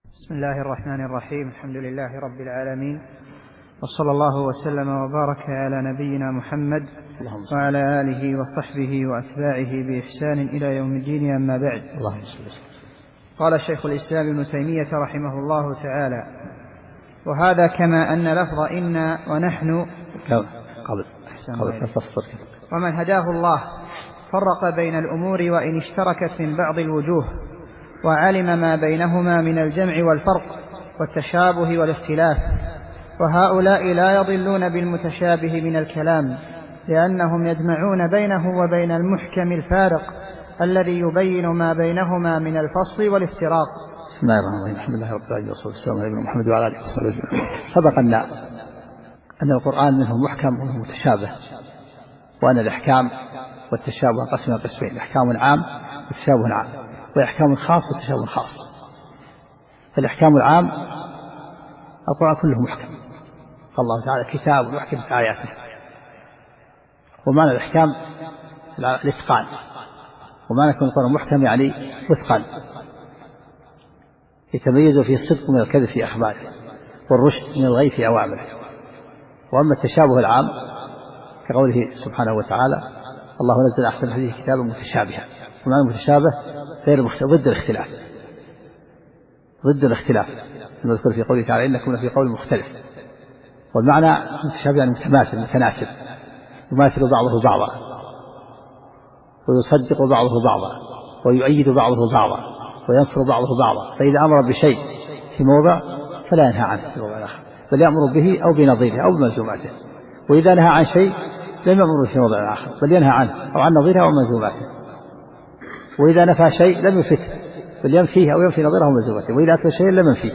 بسم الله الرحمن الرحيم. الحمد لله رب العالمين، وصلى الله وسلم وبارك على نبينا محمد وعلى آله وصحبه وأتباعه بإحسان إلى يوم الدين، أما بعد. قال شيخ الإسلام ابن تيمية رحمه الله تعالى: وهذا كما أن لفظ إنا ونحن ومن هداه الله فرق بين الأمور وإن اشتركت من بعض الوجوه، وعلم ما بينهما من الجمع والفرق والتشابه والاختلاف. وهؤلاء لا يضلون بالمتشابه من الكلام، لأنهم يجمعون بينه وبين المحكم الفارق الذي يبين ما بينهما من الفصل والافتراق. بسم الله الرحمن الرحيم. الحمد لله رب العالمين، والصلاة والسلام على محمد وعلى آله وصحبه أجمعين. سبق أن القرآن منه محكم ومنه متشابه، وأن الإحكام والتشابه قسم قسمين: إحكام عام وتشابه عام، وإحكام خاص وتشابه خاص. الإحكام العام القرآن كله محكم، قال الله تعالى: كتاب محكمة آياته. ومعنى الإحكام الإتقان، ومعنى كون القرآن محكم يعني وثقا، يتميز فيه الصدق من الكذب في أخباره، والرشد من الغي في أوامره. وأما التشابه العام كقوله سبحانه وتعالى: الله نزل أحسن الحديث كتابا متشابها. ومعنى المتشابه غير ضد الاختلاف، ضد الاختلاف نذكر في قوله تعالى: إنكم لفي قول مختلف. والمعنى متشابه يعني متماثل متناسب، يماثل بعضه بعضا، ويصدق بعضه بعضا، ويؤيد بعضه بعضا، وينصر بعضه بعضا. فإذا أمر بشيء في موضع فلا ينهى عنه في موضع آخر، بل يأمر به أو بنظيره أو بملزوماته. وإذا نهى عن شيء لم يأمر في موضع آخر، بل ينهى عنه أو عن نظيره أو ملزوماته. وإذا نفى شيء لم يفته، بل ينفيه أو ينفي نظيره وملزوماته. وإذا أثبت شيء لم ينفيه،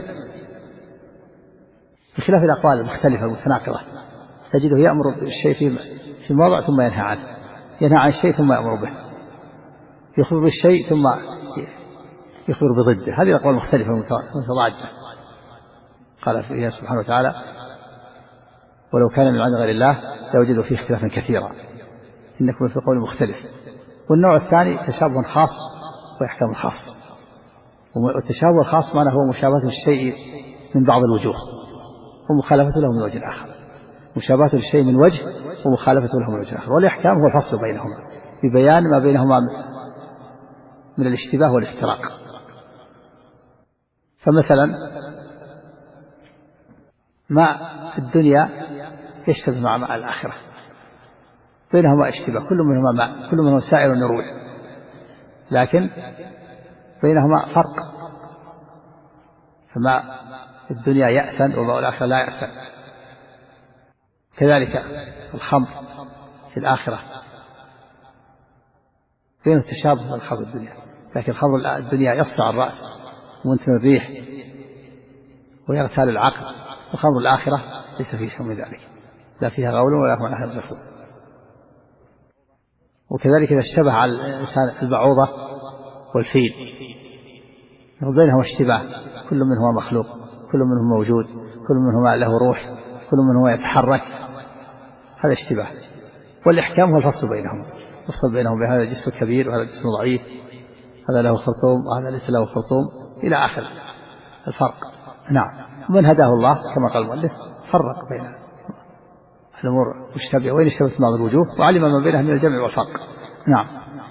بخلاف الأقوال المختلفة المتناقضة تجده يأمر بالشيء في موضع ثم ينهى عنه، ينهى عن الشيء ثم يأمر به، يخبر بالشيء ثم يخبر بضده. هذه الأقوال المختلفة المتضادة. قال فيها سبحانه وتعالى: ولو كان من عند غير الله لوجدوا فيه اختلافا كثيرا إنكم في قول مختلف. والنوع الثاني تشابه خاص وإحكام خاص. والتشابه الخاص معناه هو مشابهة الشيء من بعض الوجوه ومخالفته له من وجه آخر، مشابهة الشيء من وجه ومخالفته له من وجه آخر. والإحكام هو الفصل بينهما ببيان ما بينهما من الاشتباه والافتراق. فمثلا ماء الدنيا يشتبه مع ماء الآخرة، بينهما اشتباه، كل منهما ماء، كل منهما سائر يروي، لكن بينهما فرق. فماء الدنيا يأسن وماء الآخرة لا يأسن. كذلك الخمر في الآخرة بين التشابه من خمر الدنيا، لكن خمر الدنيا يصدع الرأس ومنتن الريح ويغتال العقل، وخمر الآخرة ليس فيه شيء من ذلك، لا فيها غول ولا هم عنها ينزفون. وكذلك إذا اشتبه على الإنسان البعوضة والفيل بينهما اشتباه، كل منهما مخلوق، كل منهما موجود، كل منهما له روح، كل منهما يتحرك، هذا اشتباه. والإحكام هو الفصل بينهم، الفصل بينهم بهذا جسم كبير وهذا جسم ضعيف، هذا له خرطوم وهذا ليس له خرطوم، إلى آخر الفرق. نعم. ومن هداه الله كما قال المؤلف فرق بين الأمور مشتبهة وإن اشتبهت بعض الوجوه، وعلم ما بينها من الجمع والفرق. نعم.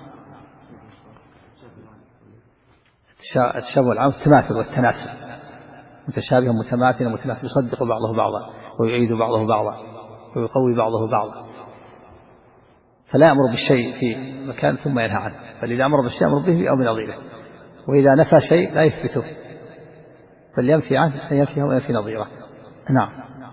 التشابه العام التماثل والتناسب، متشابه متماثل متناسب، يصدق بعضه بعضا ويعيد بعضه بعضا ويقوي بعضه بعضا. فلا يأمر بالشيء في مكان ثم ينهى عنه، بل إذا أمر بالشيء أمر به أو بنظيره. وإذا نفى شيء لا يثبته، بل ينفي عنه أن ينفيه وينفي نظيره. نعم.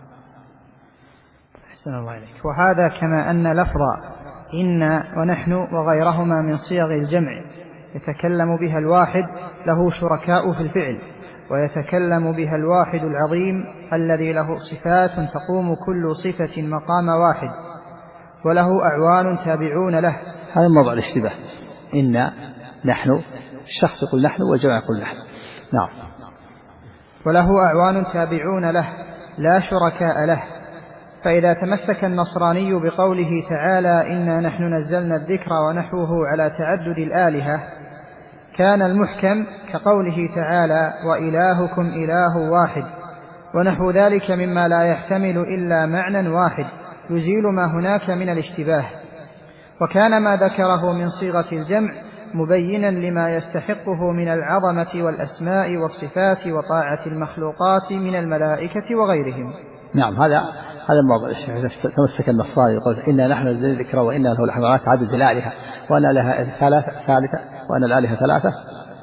أحسن الله إليك. وهذا كما أن لفظ إن ونحن وغيرهما من صيغ الجمع يتكلم بها الواحد له شركاء في الفعل، ويتكلم بها الواحد العظيم الذي له صفات تقوم كل صفة مقام واحد، وله أعوان تابعون له. هذا موضع الاشتباه. إن نحن، الشخص يقول نحن والجمع يقول نحن. نعم. وله أعوان تابعون له لا شركاء له. فإذا تمسك النصراني بقوله تعالى: إنا نحن نزلنا الذكر ونحوه على تعدد الآلهة، كان المحكم كقوله تعالى وإلهكم إله واحد ونحو ذلك مما لا يحتمل إلا معنى واحد يزيل ما هناك من الاشتباه. وكان ما ذكره من صيغة الجمع مبينا لما يستحقه من العظمة والأسماء والصفات وطاعة المخلوقات من الملائكة وغيرهم. نعم، هذا الموضوع. الشيخ تمسك النصارى يقول إنا نحن نزلنا الذكر وإنا له لحافظون عدد الآلهة وأن لها ثالثة وأن الآلهة ثلاثة.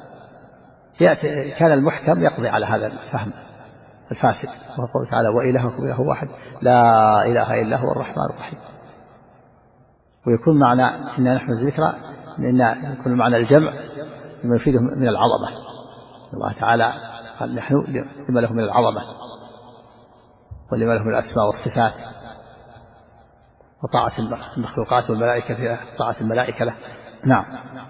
كان المحكم يقضي على هذا الفهم الفاسد، وهو قوله تعالى وإلهكم إله واحد لا إله إلا هو الرحمن الرحيم. ويكون معنى إنا نحن الذكر إن يكون معنى الجمع لما يفيده من العظمة. الله تعالى قال نحن لما له من العظمة ولما له من الأسماء والصفات وطاعة المخلوقات والملائكة فيها طاعة الملائكة له. نعم.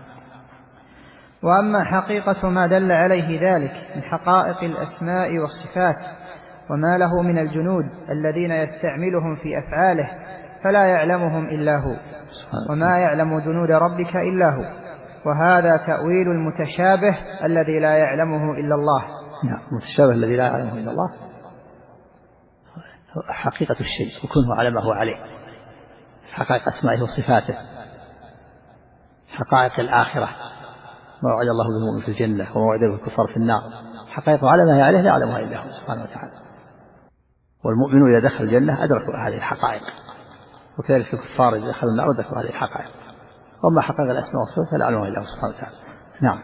وأما حقيقة ما دل عليه ذلك من حقائق الأسماء والصفات وما له من الجنود الذين يستعملهم في أفعاله فلا يعلمهم إلا هو، وما يعلم جنود ربك إلا هو، وهذا تأويل المتشابه الذي لا يعلمه إلا الله. نعم، المتشابه الذي لا يعلمه إلا الله حقيقة الشيء وكونه على ما هو عليه، حقائق أسمائه وصفاته، حقائق الآخرة ما وعد الله بالمؤمن في الجنة وما وعد بالكفار في النار، حقائقه على ما هي عليه لا يعلمها إلا هو سبحانه وتعالى. والمؤمنون إذا دخل الجنة أدركوا هذه الحقائق، وكذلك الكفار إذا دخلوا النار أدركوا هذه الحقائق. وما حقائق الأسماء والصفات لا يعلمها إلا هو سبحانه وتعالى. نعم.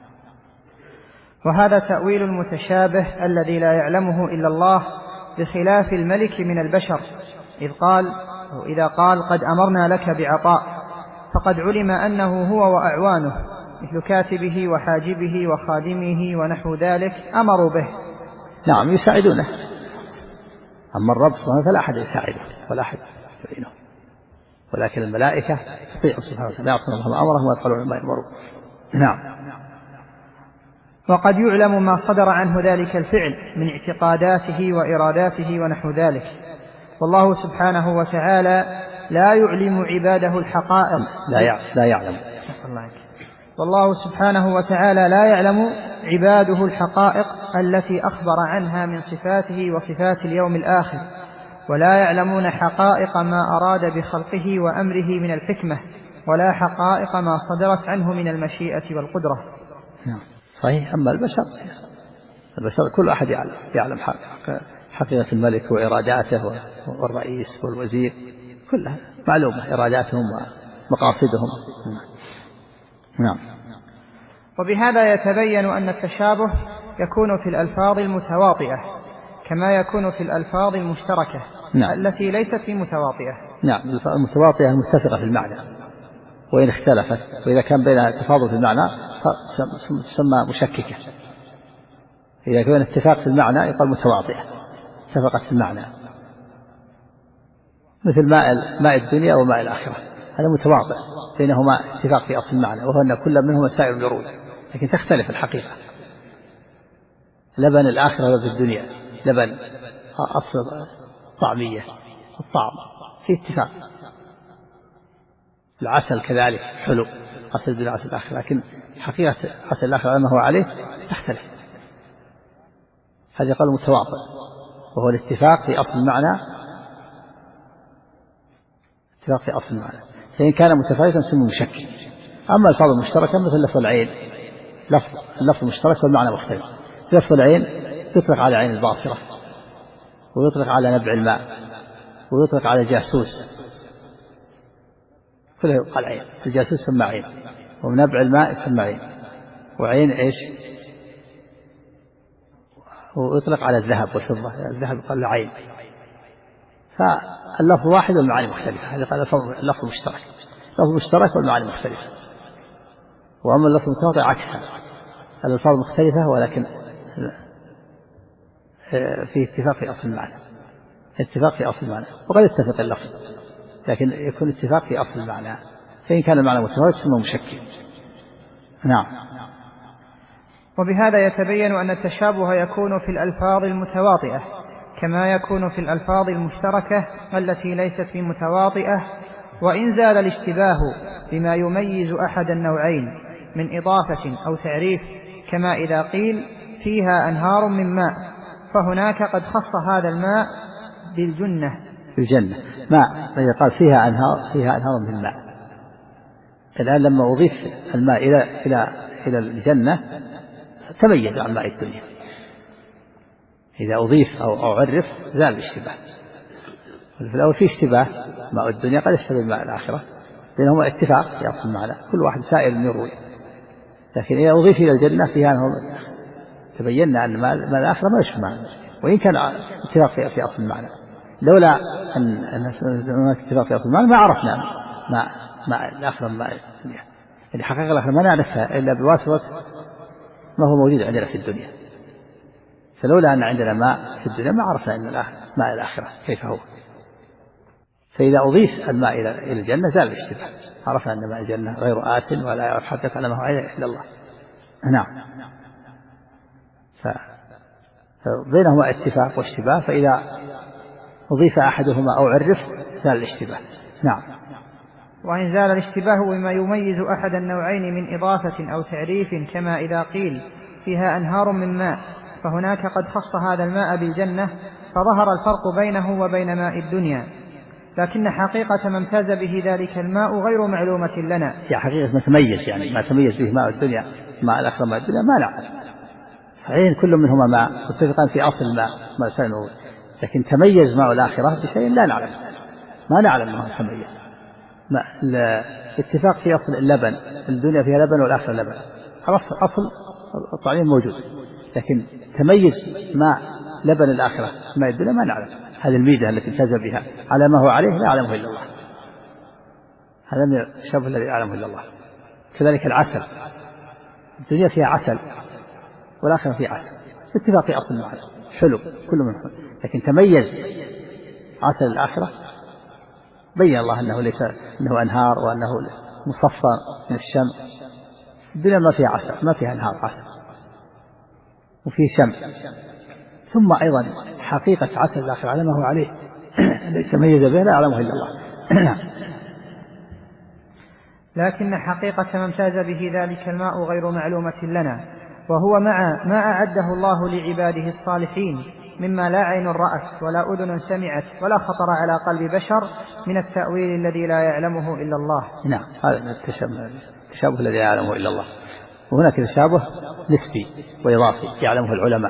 وهذا تأويل المتشابه الذي لا يعلمه إلا الله، بخلاف الملك من البشر إذا قال قد أمرنا لك بعطاء فقد علم أنه هو وأعوانه مثل كاتبه وحاجبه وخادمه ونحو ذلك أمروا به. نعم، يساعدونه. أما الرب سبحانه فلا أحد يساعده ولا أحد يعينه، ولكن الملائكة تطيع سبحانه وتعالى يعصون الله ما أمرهم ويفعلون ما يأمرون. نعم. وقد يعلم ما صدر عنه ذلك الفعل من اعتقاداته وإراداته ونحو ذلك، والله سبحانه وتعالى لا يعلم عباده الحقائق. لا يعلم. والله سبحانه وتعالى لا يعلم عباده الحقائق التي أخبر عنها من صفاته وصفات اليوم الآخر، ولا يعلمون حقائق ما أراد بخلقه وأمره من الحكمة، ولا حقائق ما صدرت عنه من المشيئة والقدرة. صحيح. أما البشر كل أحد يعلم حقيقة الملك وإراداته والرئيس والوزير كلها معلومة، إراداتهم ومقاصدهم. نعم. وبهذا يتبين أن التشابه يكون في الألفاظ المتواطئة كما يكون في الألفاظ المشتركة. نعم. التي ليست في متواطئة. نعم، المتواطئة متفقة في المعنى وإن اختلفت، وإذا كان بينها تفاضل في المعنى تسمى مشككة. إذا كان اتفاق في المعنى يقال متواطئة اتفقت في المعنى، مثل ماء الدنيا وماء الآخرة، هذا متواطئ بينهما اتفاق في أصل المعنى، وهو أن كل منهما سائر الورود، لكن تختلف الحقيقة. لبن الآخرة ولبن الدنيا لبن أصل طعمية الطعم في اتفاق. العسل كذلك حلو، عسل الدنيا عسل الآخرة، لكن حقيقة عسل الآخرة ما هو عليه تختلف. هذا يقال متواطئ، وهو الاتفاق في أصل المعنى. اتفاق في أصل المعنى، فإن كان متفاوتا سمى مشكك. أما الفاظ المشتركة مثل لفظ العين، اللفظ مشترك والمعنى مختلف. لفظ العين يطلق على عين الباصرة، ويطلق على نبع الماء، ويطلق على جاسوس، كله يقال عين. الجاسوس سمى عين، ونبع الماء سمى عين، وعين إيش؟ ويطلق على الذهب والفضة، الذهب يقال له عين. فاللفظ واحد والمعاني مختلفة، هذا قال اللفظ مشترك، اللفظ مشترك والمعاني مختلفة. وأما اللفظ المتواطئ عكسها، الألفاظ مختلفة ولكن في اتفاق في أصل المعنى، اتفاق في أصل المعنى، وقد يتفق اللفظ لكن يكون اتفاق في أصل المعنى، فإن كان المعنى متفاوت سمى مشكل. نعم. وبهذا يتبين أن التشابه يكون في الألفاظ المتواطئة كما يكون في الألفاظ المشتركة التي ليست في متواطئة، وإن زال الاشتباه بما يميز أحد النوعين من إضافة أو تعريف، كما إذا قيل فيها أنهار من ماء، فهناك قد خص هذا الماء بالجنة. ماء، إذا قال فيها أنهار من ماء. الآن لما أضيف الماء إلى الجنة تميز عن ماء الدنيا. إذا أضيف أو عرف زال الاشتباه. في الأول في اشتباه، ماء الدنيا قد يشتبه بماء الآخرة بينهما اتفاق في أصل المعنى، كل واحد سائل يروي. لكن إذا أضيف إلى الجنة فيها أنه تبينا أن ماء الآخرة ما يشبه ماء، وإن كان اتفاق في أصل المعنى. لولا أن هناك اتفاق في أصل المعنى ما عرفنا ماء الآخرة ماء الدنيا. يعني حقيقة الآخرة ما نعرفها إلا بواسطة ما هو موجود عندنا في الدنيا. فلولا أن عندنا ماء في الدنيا ما عرفنا أن ماء الآخرة كيف هو. فإذا أضيف الماء إلى الجنة زال الاشتباه، عرفنا أن ماء الجنة غير آسن ولا يعرف حتى على ما هو إلا الله. نعم. فبينهما اتفاق واشتباه، فإذا أضيف أحدهما أو عرف زال الاشتباه. نعم. وإن زال الاشتباه بما يميز أحد النوعين من إضافة أو تعريف، كما إذا قيل فيها أنهار من ماء، فهناك قد خص هذا الماء بالجنة، فظهر الفرق بينه وبين ماء الدنيا. لكن حقيقة ما امتاز به ذلك الماء غير معلومة لنا. يا حقيقة ما تميز، يعني ما تميز به ماء الدنيا ماء الآخرة ماء الدنيا ما نعلم. صحيح كل منهما ماء متفقان في أصل الماء ما سنقول، لكن تميز ماء الآخرة بشيء لا نعلم، ما نعلم أنه تميز. الاتفاق في أصل اللبن، الدنيا فيها لبن والآخرة لبن، أصل الطعام موجود، لكن تميز ماء لبن الآخرة ماء الدنيا ما نعلم. هذه الميزة التي امتاز بها على ما هو عليه لا يعلمه إلا الله، هذا من الشبه الذي يعلمه إلا الله. كذلك العسل، الدنيا فيها عسل والآخرة فيها عسل، اتفاق في أصل المعنى حلو كل من حلو، لكن تميز عسل الآخرة بين الله أنه ليس أنه أنهار وأنه مصفى من الشمس. الدنيا ما فيها عسل، ما فيها أنهار عسل وفيه شمس. ثم أيضا حقيقة عسل الآخرة على ما هو عليه الذي تميز به لا يعلمه إلا الله. لكن حقيقة ما امتاز به ذلك الماء غير معلومة لنا، وهو مع ما أعده الله لعباده الصالحين مما لا عين رأت ولا أذن سمعت ولا خطر على قلب بشر من التأويل الذي لا يعلمه إلا الله. نعم، هذا التشابه الذي لا يعلمه إلا الله. وهناك تشابه نسبي وإضافي يعلمه العلماء،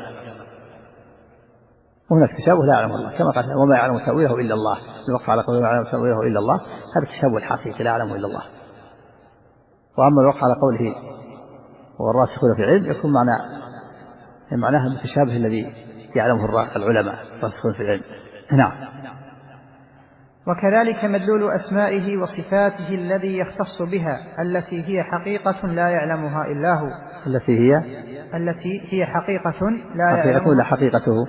وهناك تشابه لا يعلمه الله، كما قال وما يعلم تأويله إلا الله، الوقع على قوله ما يعلم تأويله إلا الله، هذا التشابه الحقيقي لا يعلمه إلا الله. وأما الوقع على قوله والراسخون في العلم يكون معناها المتشابه الذي يعلمه العلماء الراسخون في العلم. نعم. وكذلك مدلول أسمائه وصفاته الذي يختص بها التي هي حقيقة لا يعلمها إلا هو. التي هي حقيقة لا يعلمها. حقيقته لا حقيقته.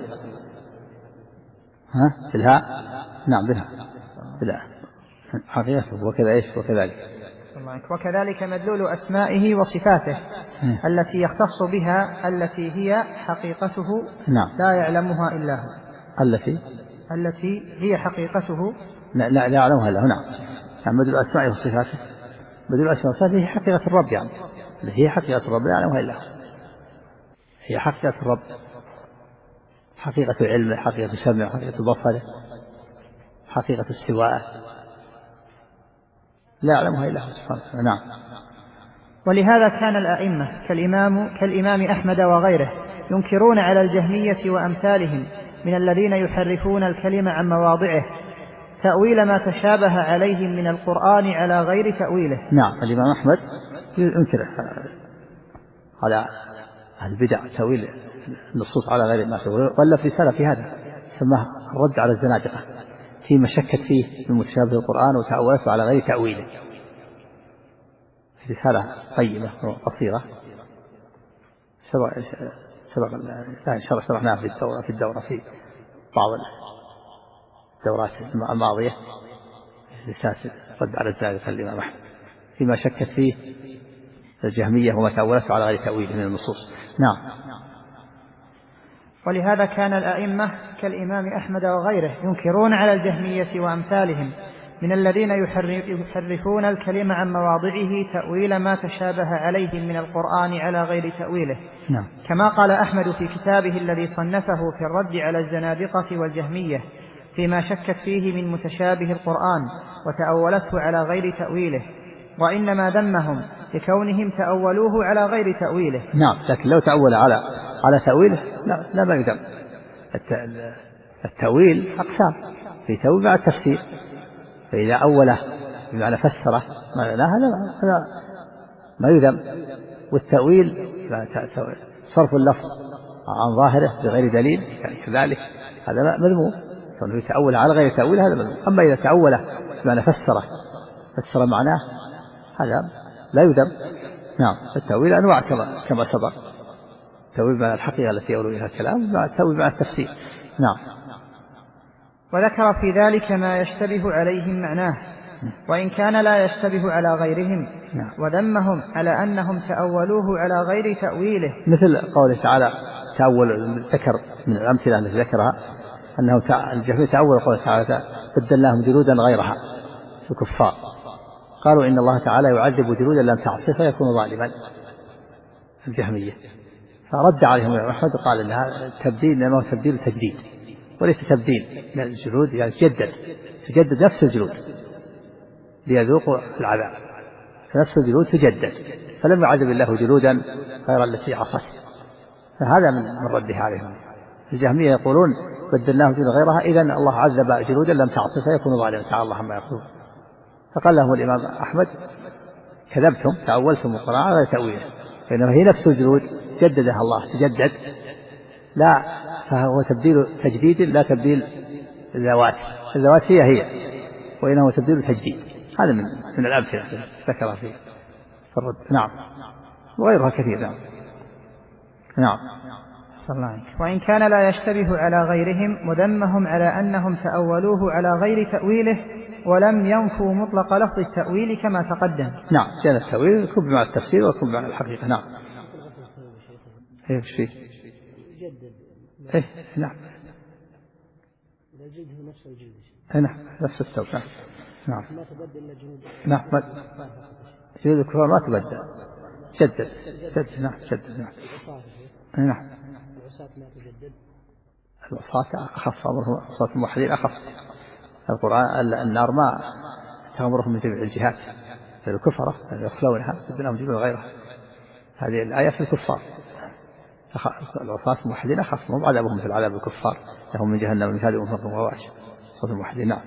بالهاء. نعم بالهاء حقيقته وكذا إيش وكذلك. وكذلك مدلول أسمائه وصفاته التي يختص بها التي هي حقيقته لا يعلمها إلا هو. التي هي حقيقته لا يعلمها إلا هو. نعم. مدلول أسمائه وصفاته، مدلول أسمائه وصفاته هي حقيقة الرب، يعني هي حقيقة الرب لا يعلمها إلا هو. هي حقيقة الرب، حقيقة علمه، حقيقة سمعه، حقيقة بصره، حقيقة استواءه لا يعلمها إلا هو سبحانه وتعالى. نعم. ولهذا كان الأئمة كالإمام أحمد وغيره ينكرون على الجهمية وأمثالهم من الذين يحرفون الكلمة عن مواضعه تأويل ما تشابه عليهم من القرآن على غير تأويله. نعم، الإمام أحمد ينكر على البدع تأويل النصوص على غير ما تأويل، ولا في رسالة في هذا سماه الرد على الزنادقة فيما شكت فيه من متشابه القرآن وتأولته على غير تأويله. رسالة قيمة وقصيرة شرحناها في الدورة في بعض الدورات الماضية، رسالة رد على الزنادقة الإمام أحمد فيما شكت فيه الجهمية وما تأولته على غير تأويله من النصوص. نعم. ولهذا كان الأئمة كالإمام أحمد وغيره ينكرون على الجهمية وأمثالهم من الذين يحرفون الكلم عن مواضعه تأويل ما تشابه عليهم من القرآن على غير تأويله. نعم. كما قال أحمد في كتابه الذي صنفه في الرد على الزنادقة والجهمية فيما شكت فيه من متشابه القرآن وتأولته على غير تأويله، وإنما ذمهم لكونهم تأولوه على غير تأويله. نعم، لكن لو تأول على تأويله لا ما يذم. التأويل أقسام، في تأويل مع التفسير، فإذا أوله بمعنى فسره هذا ما يذم. والتأويل صرف اللفظ عن ظاهره بغير دليل يعني كذلك هذا مذموم، فإنه يتأول على غير تأويل هذا مذموم. أما إذا تأوله بمعنى فسر معناه هذا لا يذم. نعم. التأويل أنواع كما سبق، التأويل مع الحقيقة التي يولو إليها الكلام، مع التأويل مع التفسير. نعم. وذكر في ذلك ما يشتبه عليهم معناه وإن كان لا يشتبه على غيرهم. نعم. وذمهم على أنهم تأولوه على غير تأويله، مثل قوله تعالى تأول، ذكر من الأمثلة التي ذكرها أنه الجهمية تأول قوله تعالى بدلناهم جلودا غيرها في الكفار، قالوا إن الله تعالى يعذب جلودا لم تعصه فيكون ظالما، الجهمية. فرد عليهم أحمد وقال إن هذا التبديل إنما هو تبديل تجديد وليس تبديل، لأن الجلود يعني تجدد نفس الجلود ليذوقوا العذاب، فنفس الجلود تجدد، فلم يعذب الله جلودا غير التي عصت، فهذا من رده عليهم. الجهمية يقولون بدلناهم جلودا غيرها، إذن الله عذب جلودا لم تعصه فيكون ظالما، تعالى الله عما يقولون. فقال لهم الإمام أحمد كذبتم، تأولتم القرآن على غير تأويله، فإنما هي نفس الجلود جددها الله تجدد، لا، فهو تبديل تجديد لا تبديل الذوات هي وإنه تبديل تجديد. هذا من الأمثلة ذكرها في الرد. نعم. وغيرها كثير. نعم. وإن كان لا يشتبه على غيرهم، وذمهم على أنهم تأولوه على غير تأويله ولم ينفوا مطلق لفظ التأويل كما تقدم. نعم. كان التأويل يكون بمعنى التفسير ويكون بمعنى الحقيقة. نعم. ايش فيه؟ نعم. جلده نفس الجلد. نعم، نفس الثوب. نعم. ما تبدل جلود. نعم. جلود الكفار ما تبدل، جدد. نعم. جدد. نعم. العصاة ما تجدد. العصاة أخف أمرهم، عصاة الموحدين أخف. القرآن النار ما تأمرهم من جميع الجهات، الكفرة يصلونها بدناهم جلود غيرها. هذه الآية في الكفار. العصاة الموحدين أخف، هم عذابهم في العذاب الكفار، لهم من جهنم مهاد ومفرق وغواش. عصاة الموحدين. نعم.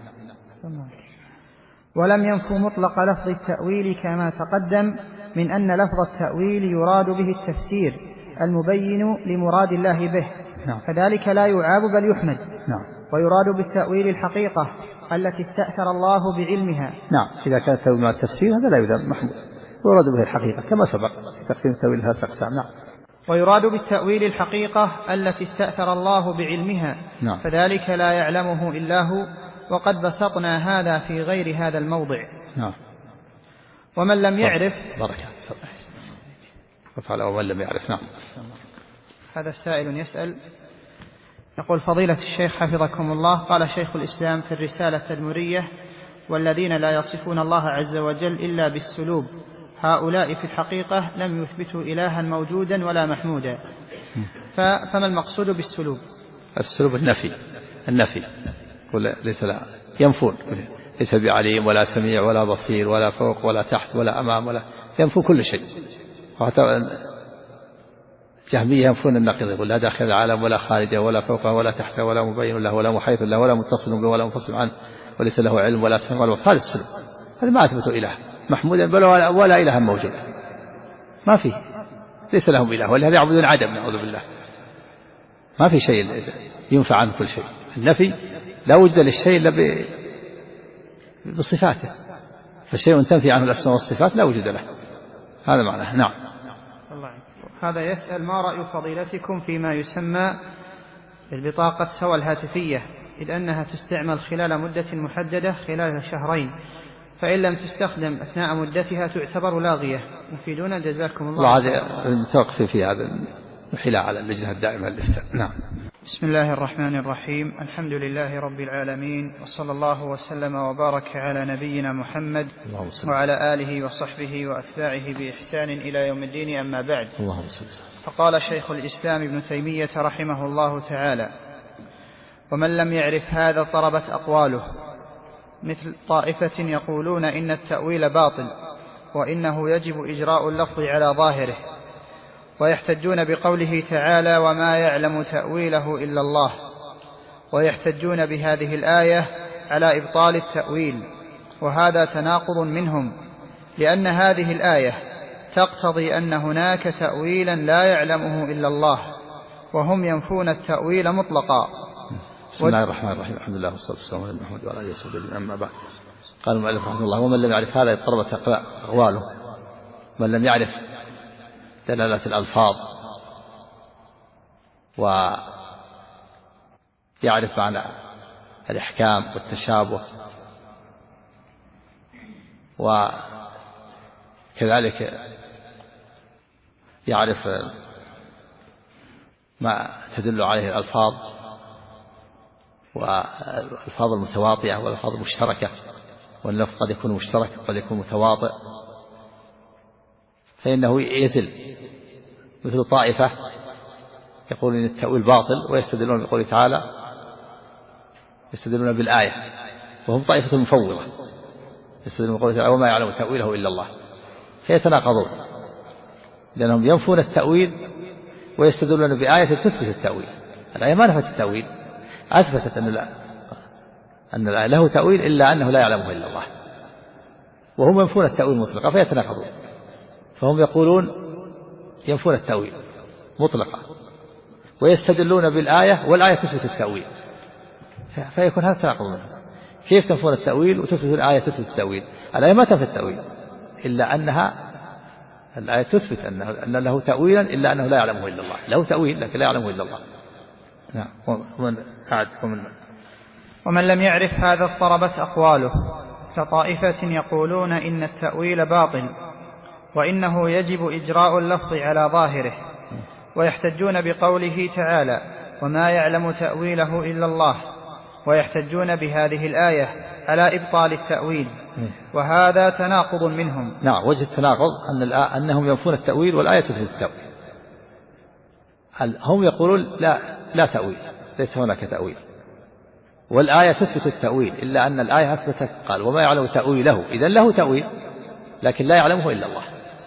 ولم ينفوا مطلق لفظ التأويل كما تقدم، من أن لفظ التأويل يراد به التفسير المبين لمراد الله به. نعم. فذلك لا يعاب بل يحمد. نعم. ويراد بالتأويل الحقيقة التي استأثر الله بعلمها. نعم. إذا كان التأويل مع التفسير هذا لا يذم، محمود. ويراد به الحقيقة كما سبق تقسيم التأويل ثلاث أقسام. نعم. ويراد بالتأويل الحقيقة التي استأثر الله بعلمها. نعم. فذلك لا يعلمه إلا هو، وقد بسطنا هذا في غير هذا الموضع. نعم. ومن لم يعرف بركة وفعل ومن لم يعرف. نعم. هذا السائل يسأل يقول: فضيلة الشيخ حفظكم الله، قال شيخ الإسلام في الرسالة التدمرية: والذين لا يصفون الله عز وجل إلا بالسلوب، هؤلاء في الحقيقة لم يثبتوا إلها موجودا ولا محمودا، فما المقصود بالسلوب؟ السلوب النفي ليس لا ينفون، ليس بعليم ولا سميع ولا بصير ولا فوق ولا تحت ولا أمام ولا، ينفون كل شيء. جهمية ينفون النقيض، يقول لا داخل العالم ولا خارجه ولا فوقه ولا تحته ولا مبين له ولا محيط له ولا متصل به ولا منفصل عنه وليس له علم ولا سمع ولا بصر. هذا السلوب، هذا ما أثبتوا إله محمودا بل ولا إله موجود، ما فيه، ليس لهم إله، ولهذا يعبدون عدم، نعوذ بالله. ما في شيء ينفع عنه كل شيء. النفي لا وجد للشيء إلا بصفاته، فالشيء تنفي عنه الأسماء والصفات لا وجد له، هذا معناه. نعم. هذا يسأل: ما رأي فضيلتكم فيما يسمى بالبطاقة سوى الهاتفية، إذ أنها تستعمل خلال مدة محددة خلال شهرين، فإن لم تستخدم أثناء مدتها تعتبر لاغية؟ مفيدون جزاكم الله. هذا توقف في هذا، نحيل على اللجنة الدائمة للإفتاء. نعم. بسم الله الرحمن الرحيم. الحمد لله رب العالمين، وصلى الله وسلم وبارك على نبينا محمد وعلى آله وصحبه وأتباعه بإحسان إلى يوم الدين، أما بعد. فقال شيخ الإسلام ابن تيمية رحمه الله تعالى: ومن لم يعرف هذا طربت أقواله، مثل طائفة يقولون إن التأويل باطل وإنه يجب إجراء اللفظ على ظاهره، ويحتجون بقوله تعالى: وما يعلم تأويله إلا الله، ويحتجون بهذه الآية على إبطال التأويل، وهذا تناقض منهم، لأن هذه الآية تقتضي أن هناك تأويلا لا يعلمه إلا الله، وهم ينفون التأويل مطلقا. بسم الله الرحمن الرحيم. الحمد لله والصلاة والسلام على محمد وعلى آله وصحبه أجمعين، أما بعد. قال المؤلف رحمه الله: ومن لم يعرف هذا اضطربت أقواله. من لم يعرف دلالة الألفاظ ويعرف معنى الإحكام والتشابه، وكذلك يعرف ما تدل عليه الألفاظ والألفاظ المتواطئة والألفاظ المشتركة، واللفظ قد يكون مشترك قد يكون متواطئ، فإنه يزل. مثل طائفة يقول إن التأويل باطل ويستدلون بقوله تعالى، يستدلون بالآية، وهم طائفة مفوضة يستدلون بقوله تعالى: وما يعلم تأويله إلا الله، فيتناقضون، لأنهم ينفون التأويل ويستدلون بآية تثبت التأويل. الآية ما نفت التأويل، أثبتت أن الآية له تأويل إلا أنه لا يعلمه إلا الله، وهم ينفون التأويل مطلقا، فيتناقضون. فهم يقولون ينفون التأويل مطلقا ويستدلون بالآية، والآية تثبت التأويل، فيكون هذا تناقض منهم. كيف تنفون التأويل وتثبت الآية تثبت التأويل؟ الآية ما تنفي التأويل، إلا أنها الآية تثبت أن له تأويلا إلا أنه لا يعلمه إلا الله، له تأويل لكن لا يعلمه إلا الله. نعم. ومن لم يعرف هذا اضطربت أقواله، كطائفة يقولون إن التأويل باطل وإنه يجب إجراء اللفظ على ظاهره، ويحتجون بقوله تعالى: وما يعلم تأويله إلا الله، ويحتجون بهذه الآية على إبطال التأويل، وهذا تناقض منهم. نعم، وجه التناقض أنهم ينفون التأويل والآية تثبت التأويل. هم يقولون لا تأويل، ليس هناك تأويل، والآية تثبت التأويل، إلا أن الآية أثبتت قال: وما يعلم تأويله، إذن له تأويل لكن لا يعلمه إلا الله.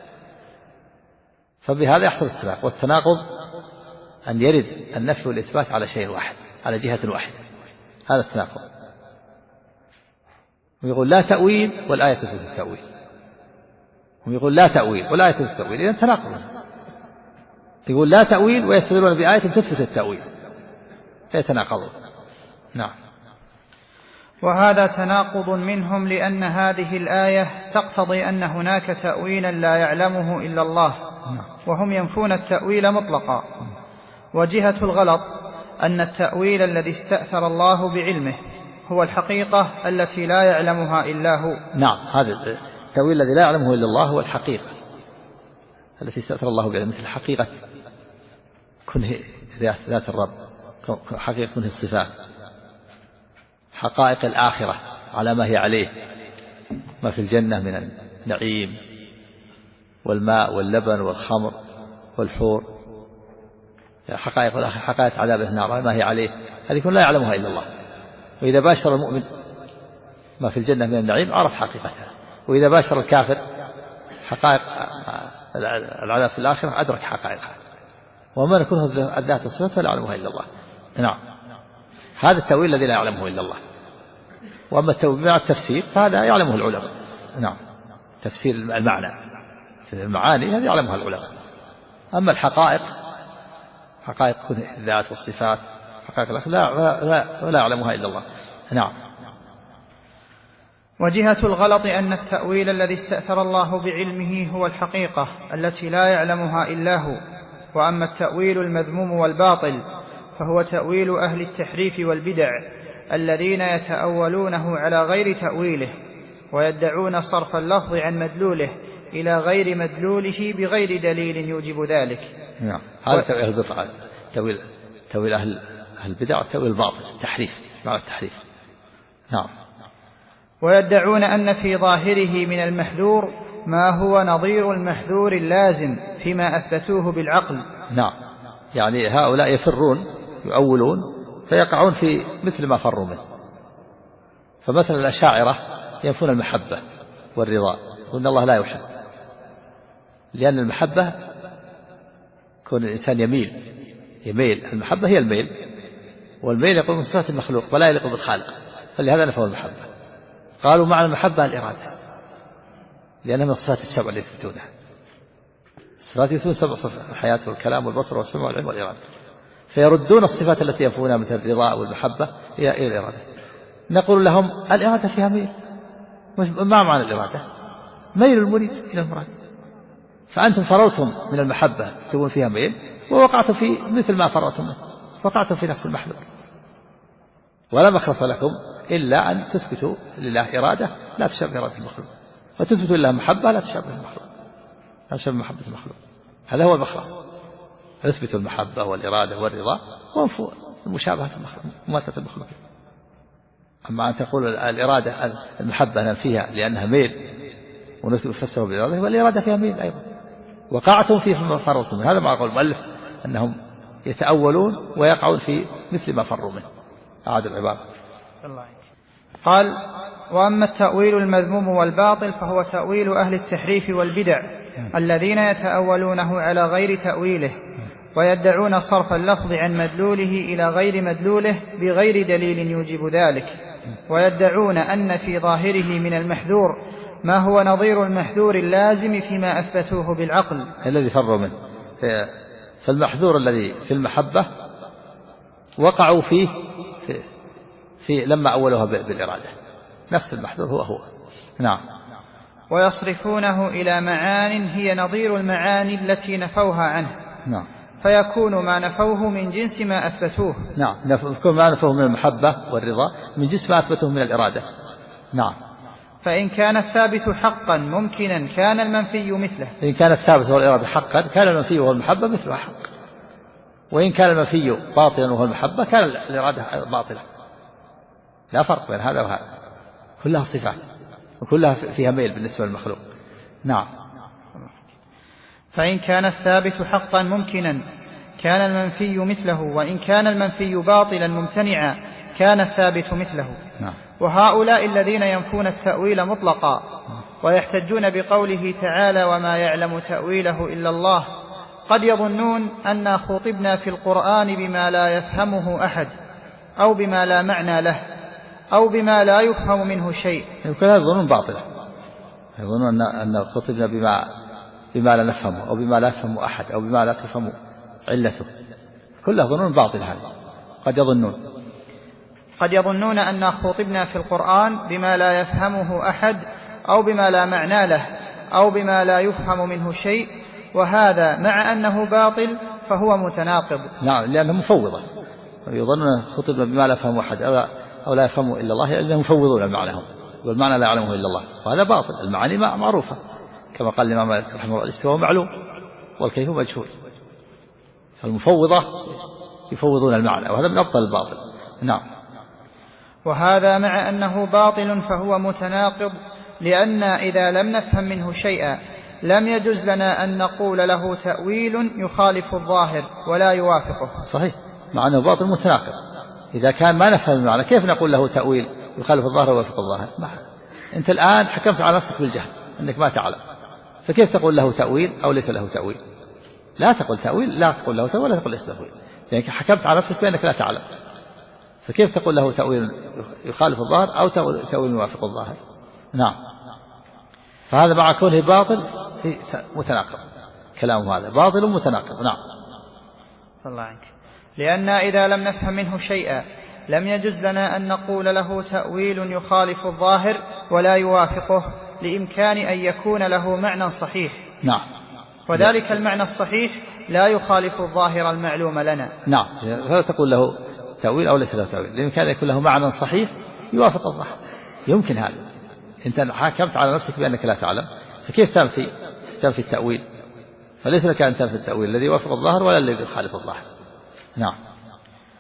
فبهذا يحصل التناقض، والتناقض أن يرد النفي والإثبات على شيء واحد، على جهة واحدة، هذا التناقض. ويقول لا تأويل والآية تثبت التأويل، ويقول لا تأويل والآية تثبت التأويل، إذن تناقض. يقول لا تأويل ويستدلون بآية تثبت التأويل، فيتناقضون. نعم. وهذا تناقض منهم، لأن هذه الآية تقتضي أن هناك تأويلا لا يعلمه إلا الله، وهم ينفون التأويل مطلقا. وجهة الغلط أن التأويل الذي استأثر الله بعلمه هو الحقيقة التي لا يعلمها إلا هو. نعم، هذا التأويل الذي لا يعلمه إلا الله هو الحقيقة التي استأثر الله بعلمه، مثل حقيقة كنه ذات الرب، حقيقة كنه الصفات، حقائق الآخرة على ما هي عليه، ما في الجنة من النعيم والماء واللبن والخمر والحور، حقائق الآخرة، حقائق عذاب النار على ما هي عليه، هذه كلها لا يعلمها إلا الله. وإذا باشر المؤمن ما في الجنة من النعيم عرف حقيقتها، وإذا باشر الكافر حقائق العذاب في الآخرة أدرك حقائقها. وما يكون ذات الصفات فلا يعلمها إلا الله. نعم، هذا التأويل الذي لا يعلمه إلا الله. وأما التفسير فهذا يعلمه العلماء. نعم، تفسير المعاني هذه يعلمها العلماء. أما الحقائق، حقائق الذات والصفات، حقائق الآخرة لا يعلمها إلا الله. نعم. وجهة الغلط أن التأويل الذي استأثر الله بعلمه هو الحقيقة التي لا يعلمها إلا هو. وأما التأويل المذموم والباطل فهو تأويل أهل التحريف والبدع الذين يتأولونه على غير تأويله، ويدعون صرف اللفظ عن مدلوله إلى غير مدلوله بغير دليل يوجب ذلك. نعم، هذا تأويل البدع، تأويل أهل البدع والتأويل الباطل، التحريف، معنى التحريف. نعم. ويدعون أن في ظاهره من المحذور ما هو نظير المحذور اللازم فيما أثبتوه بالعقل. نعم، يعني هؤلاء يفرون يؤولون فيقعون في مثل ما فروا منه. فمثلا الأشاعرة ينفون المحبة والرضا، وأن الله لا يحب، لأن المحبة كون الإنسان يميل، المحبة هي الميل، والميل يقول من صفات المخلوق ولا يليق بالخالق، فلهذا نفوا المحبة. قالوا معنى المحبة الإرادة، لأنها من الصفات السبع اللي يثبتونها. الصفات يثبتون 7 صفات: الحياة والكلام والبصر والسمع والعلم والإرادة، فيردون الصفات التي ينفونها مثل الرضا والمحبة إلى الإرادة. نقول لهم الإرادة فيها ميل. ما معنى الإرادة؟ ميل المريد إلى المراد. فأنتم فررتم من المحبة تكون فيها ميل، ووقعتم في مثل ما فررتم منه، وقعتم في نفس المحذور. ولا مخلص لكم إلا أن تثبتوا لله إرادة لا تشابه إرادة المخلوق، وتثبتوا لله محبة لا تشابه المخلوق، لا تشابه محبة المخلوق. هذا هو المخلص، اثبتوا المحبة والإرادة والرضا وانفوا مشابهة المخلوق، مماثلة المخلوق. أما أن تقول الإرادة المحبة ننفيها لأنها ميل ونفسره بالإرادة، والإرادة فيها ميل أيضا، وقعتم فيه ما فررتم منه. هذا ما قال المؤلف أنهم يتأولون ويقعون في مثل ما فروا منه. أعاد العبارة. قال: وأما التأويل المذموم والباطل فهو تأويل أهل التحريف والبدع الذين يتأولونه على غير تأويله، ويدعون صرف اللفظ عن مدلوله إلى غير مدلوله بغير دليل يوجب ذلك، ويدعون أن في ظاهره من المحذور ما هو نظير المحذور اللازم فيما أثبتوه بالعقل الذي فروا منه. فالمحذور الذي في المحبة وقعوا فيه في لما أولوها بالإرادة، نفس المحذور هو. نعم. ويصرفونه إلى معان هي نظير المعاني التي نفوها عنه. نعم. فيكون ما نفوه من جنس ما أثبتوه. نعم، يكون ما نفوه من المحبة والرضا من جنس ما أثبتوه من الإرادة. نعم. فإن كان الثابت حقا ممكنا كان المنفي مثله. إن كان الثابت هو الإرادة حقا كان المنفي وهو المحبة مثله حق، وإن كان المنفي باطلا وهو المحبة كان الإرادة باطلة. لا فرق بين هذا وهذا، كلها صفات وكلها فيها ميل بالنسبة للمخلوق. نعم. فإن كان الثابت حقا ممكنا كان المنفي مثله، وإن كان المنفي باطلا ممتنعا كان الثابت مثله. نعم. وهؤلاء الذين ينفون التأويل مطلقا ويحتجون بقوله تعالى: وما يعلم تأويله إلا الله، قد يظنون أننا خطبنا في القرآن بما لا يفهمه أحد، أو بما لا معنى له، أو بما لا يفهم منه شيء. يمكن هذا ظنون باطلة، يظنون أن خطبنا بما لا نفهمه، أو بما لا يفهمه أحد، أو بما لا تفهم علته. كلها ظنون باطلة هذه. قد يظنون أن خطبنا في القرآن بما لا يفهمه أحد، أو بما لا معنى له، أو بما لا يفهم منه شيء، وهذا مع أنه باطل فهو متناقض. نعم، لأنه مفوضة، يظنون خطبنا بما لا يفهمه أحد أو لا يفهمه إلا الله، لأنهم مفوضون معناهم، والمعنى لا يعلمه إلا الله، وهذا باطل. المعاني معروفة كما قال الإمام مالك رحمه الله: الاستواء معلوم والكيف مجهول. فالمفوضة يفوضون المعنى، وهذا من أبطل الباطل. نعم. وهذا مع أنه باطل فهو متناقض، لأن إذا لم نفهم منه شيئا لم يجوز لنا أن نقول له تأويل يخالف الظاهر ولا يوافقه. صحيح، مع أنه باطل متناقض. إذا كان ما نفهم المعنى كيف نقول له تأويل يخالف الظاهر ويوافق الظاهر؟ أنت الآن حكمت على نفسك بالجهل أنك ما تعلم، فكيف تقول له تأويل أو ليس له تأويل؟ لا تقول تأويل، لا تقول له تأويل، ولا تقول ليس له تأويل، لأنك حكمت على نفسك بأنك لا تعلم. فكيف تقول له تأويل يخالف الظاهر أو تأويل يوافق الظاهر؟ نعم. فهذا مع كونه باطل في متناقض، كلامه هذا باطل متناقض. نعم. الله عنك. لأن إذا لم نفهم منه شيئا لم يجوز لنا أن نقول له تأويل يخالف الظاهر ولا يوافقه، لإمكان أن يكون له معنى صحيح. نعم. وذلك المعنى الصحيح لا يخالف الظاهر المعلوم لنا. نعم. فلا تقول له تأويل أو ليس له تأويل، لإمكان أن يكون له معنى صحيح يوافق الظاهر. يمكن هذا. أنت حكمت على نفسك بأنك لا تعلم، فكيف تنفي التأويل؟ فليس لك أن تنفي التأويل الذي يوافق الظاهر ولا الذي يخالف الظاهر. نعم.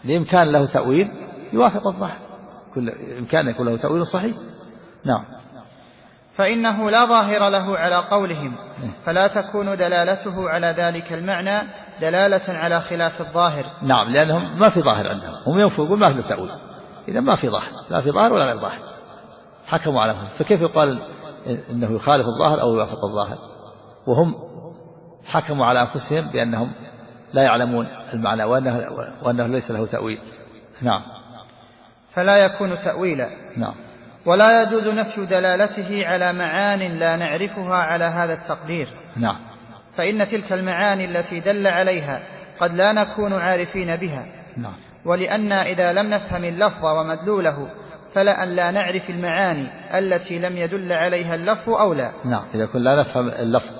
لإمكان له تأويل يوافق الظاهر، كل إمكان يكون له تأويل صحيح. نعم. فإنه لا ظاهر له على قولهم، فلا تكون دلالته على ذلك المعنى دلالة على خلاف الظاهر. نعم، لأنهم ما في ظاهر عندهم، هم ينفقون ما في تأويل، إذا ما في ظاهر، لا في ظاهر ولا غير ظاهر، حكموا على هم. فكيف يقال إنه يخالف الظاهر أو يوافق الظاهر وهم حكموا على أنفسهم بأنهم لا يعلمون المعنى وأنه ليس له تأويل. نعم. فلا يكون تأويلا. نعم. ولا يجوز نفي دلالته على معان لا نعرفها على هذا التقدير. نعم. فإن تلك المعاني التي دل عليها قد لا نكون عارفين بها. نعم. ولأن إذا لم نفهم اللفظ ومدلوله فلأن لا نعرف المعاني التي لم يدل عليها اللفظ أولى. نعم، إذا كنا لا نفهم اللفظ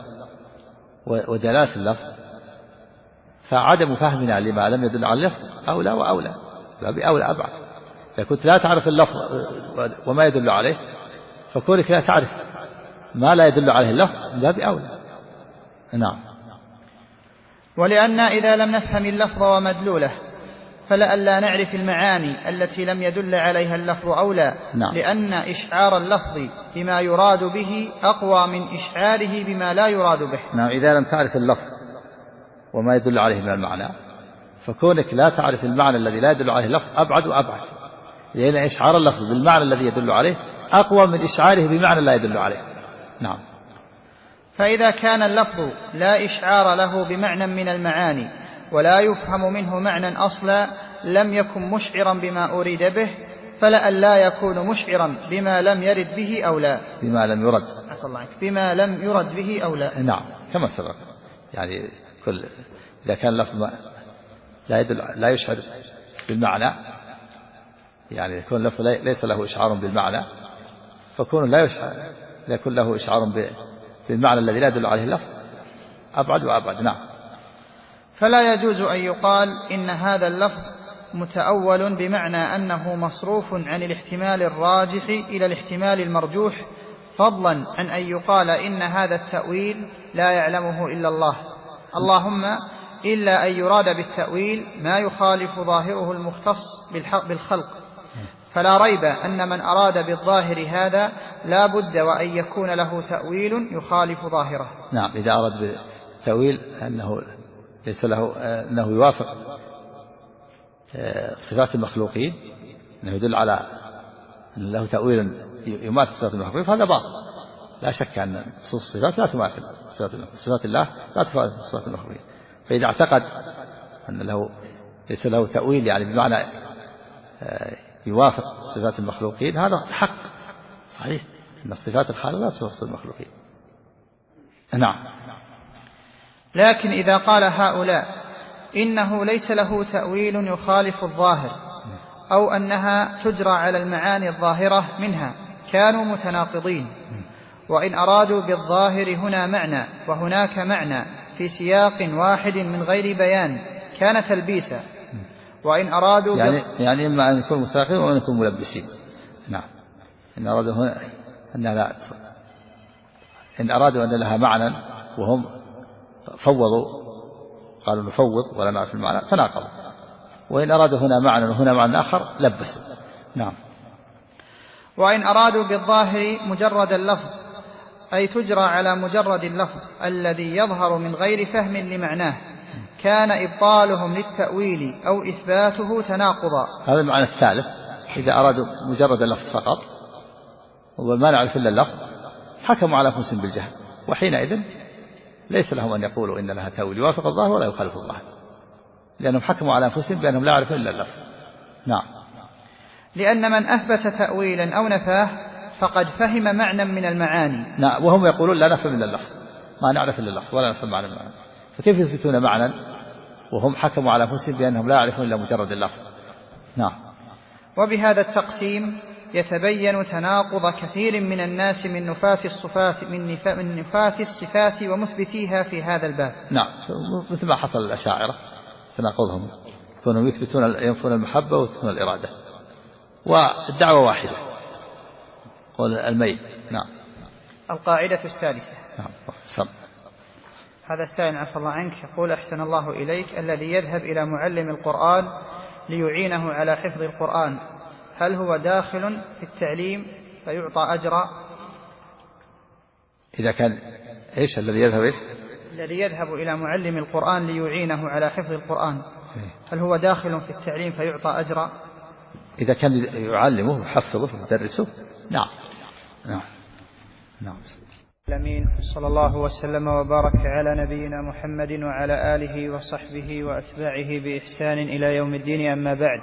ودلالة اللفظ فعدم فهمنا لما لم يدل على اللفظ أولى وأولى، بأولى أبعد. إذا كنت لا تعرف اللفظ وما يدل عليه فكونك لا تعرف ما لا يدل عليه اللفظ لا بأولى. نعم. ولأن إذا لم نفهم اللفظ ومدلوله فلألا نعرف المعاني التي لم يدل عليها اللفظ أولى. نعم. لأن إشعار اللفظ بما يراد به أقوى من إشعاره بما لا يراد به. نعم، إذا لم تعرف اللفظ وما يدل عليه من المعنى فكونك لا تعرف المعنى الذي لا يدل عليه اللفظ أبعد وأبعد، لأن إشعار اللفظ بالمعنى الذي يدل عليه أقوى من إشعاره بمعنى لا يدل عليه. نعم. فإذا كان اللفظ لا إشعار له بمعنى من المعاني ولا يفهم منه معنى أصلا لم يكن مشعرا بما أريد به، فلألا يكون مشعرا بما لم يرد به أو لا. بما لم يرد. بما لم يرد به أو لا. نعم، كما سبق. يعني إذا كان اللفظ لا يشعر بالمعنى، يعني يكون اللفظ ليس له إشعار بالمعنى، فكون لا يكون له إشعار بالمعنى الذي لا يدل عليه اللفظ أبعد وأبعد. نعم. فلا يجوز أن يقال إن هذا اللفظ متأول بمعنى أنه مصروف عن الاحتمال الراجح إلى الاحتمال المرجوح، فضلا عن أن يقال إن هذا التأويل لا يعلمه إلا الله، اللهم إلا أن يراد بالتأويل ما يخالف ظاهره المختص بالخلق. فلا ريب أن من أراد بالظاهر هذا لا بد وأن يكون له تأويل يخالف ظاهره. نعم، إذا أراد بالتأويل أنه ليس له أنه يوافق صفات المخلوقين، أنه يدل على أن له تأويل يماثل صفات المخلوقين، فهذا باطل. لا شك أن الصفات لا تماثل صفات الله، لا تماثل صفات المخلوقين. فإذا اعتقد أن ليس له تأويل يعني بمعنى يوافق صفات المخلوقين، هذا حق صحيح أن الصفات الخالقة لا تصف المخلوقين. نعم. لكن إذا قال هؤلاء إنه ليس له تأويل يخالف الظاهر أو أنها تجرى على المعاني الظاهرة منها كانوا متناقضين. وإن أرادوا بالظاهر هنا معنى وهناك معنى في سياق واحد من غير بيان كان تلبيسا. وإن أرادوا يعني إما أن يكون متناقضين وأن يكون ملبسين. نعم. إن أرادوا أن لها معنى وهم فوضوا قالوا نفوض ولا نعرف المعنى تناقضوا، وإن أرادوا هنا معنى وهنا معنى آخر لبسوا. نعم. وإن أرادوا بالظاهر مجرد اللفظ أي تجرى على مجرد اللفظ الذي يظهر من غير فهم لمعناه كان إبطالهم للتأويل أو إثباته تناقضا. هذا المعنى الثالث. إذا أرادوا مجرد اللفظ فقط وما نعرف إلا اللفظ حكموا على أنفسهم بالجهل، وحينئذ ليس لهم أن يقولوا إن لها تأويل يوافق الظاهر ولا يخالف الظاهر، لأنهم حكموا على أنفسهم بأنهم لا يعرفون إلا اللفظ. نعم. لأن من أثبت تأويلا أو نفاه فقد فهم معنى من المعاني. نعم، وهم يقولون لا نفهم إلا اللفظ، ما نعرف إلا اللفظ ولا نفهم معنى المعنى، فكيف يثبتون معنى وهم حكموا على أنفسهم بأنهم لا يعرفون إلا مجرد اللفظ. نعم. وبهذا التقسيم يتبين تناقض كثير من الناس من نفاة الصفات ومثبتيها في هذا الباب. نعم، مثل ما حصل الأشاعرة تناقضهم، كونهم ينفون المحبة ويثبتون الإرادة، والدعوة واحدة قول الميل. نعم. القاعدة السادسة. نعم. هذا السائل عفى الله عنك يقول أحسن الله إليك الذي يذهب إلى معلم القرآن ليعينه على حفظ القرآن، هل هو داخل في التعليم فيعطى أجرا؟ إذا كان إيش الذي يذهب إلى معلم القرآن ليعينه على حفظ القرآن، هل هو داخل في التعليم فيعطى أجرا؟ إذا كان يعلمه ويحفظه ويدرسه نعم. الأمين. صلى الله وسلم وبارك على نبينا محمد وعلى آله وصحبه وأتباعه بإحسان إلى يوم الدين، أما بعد.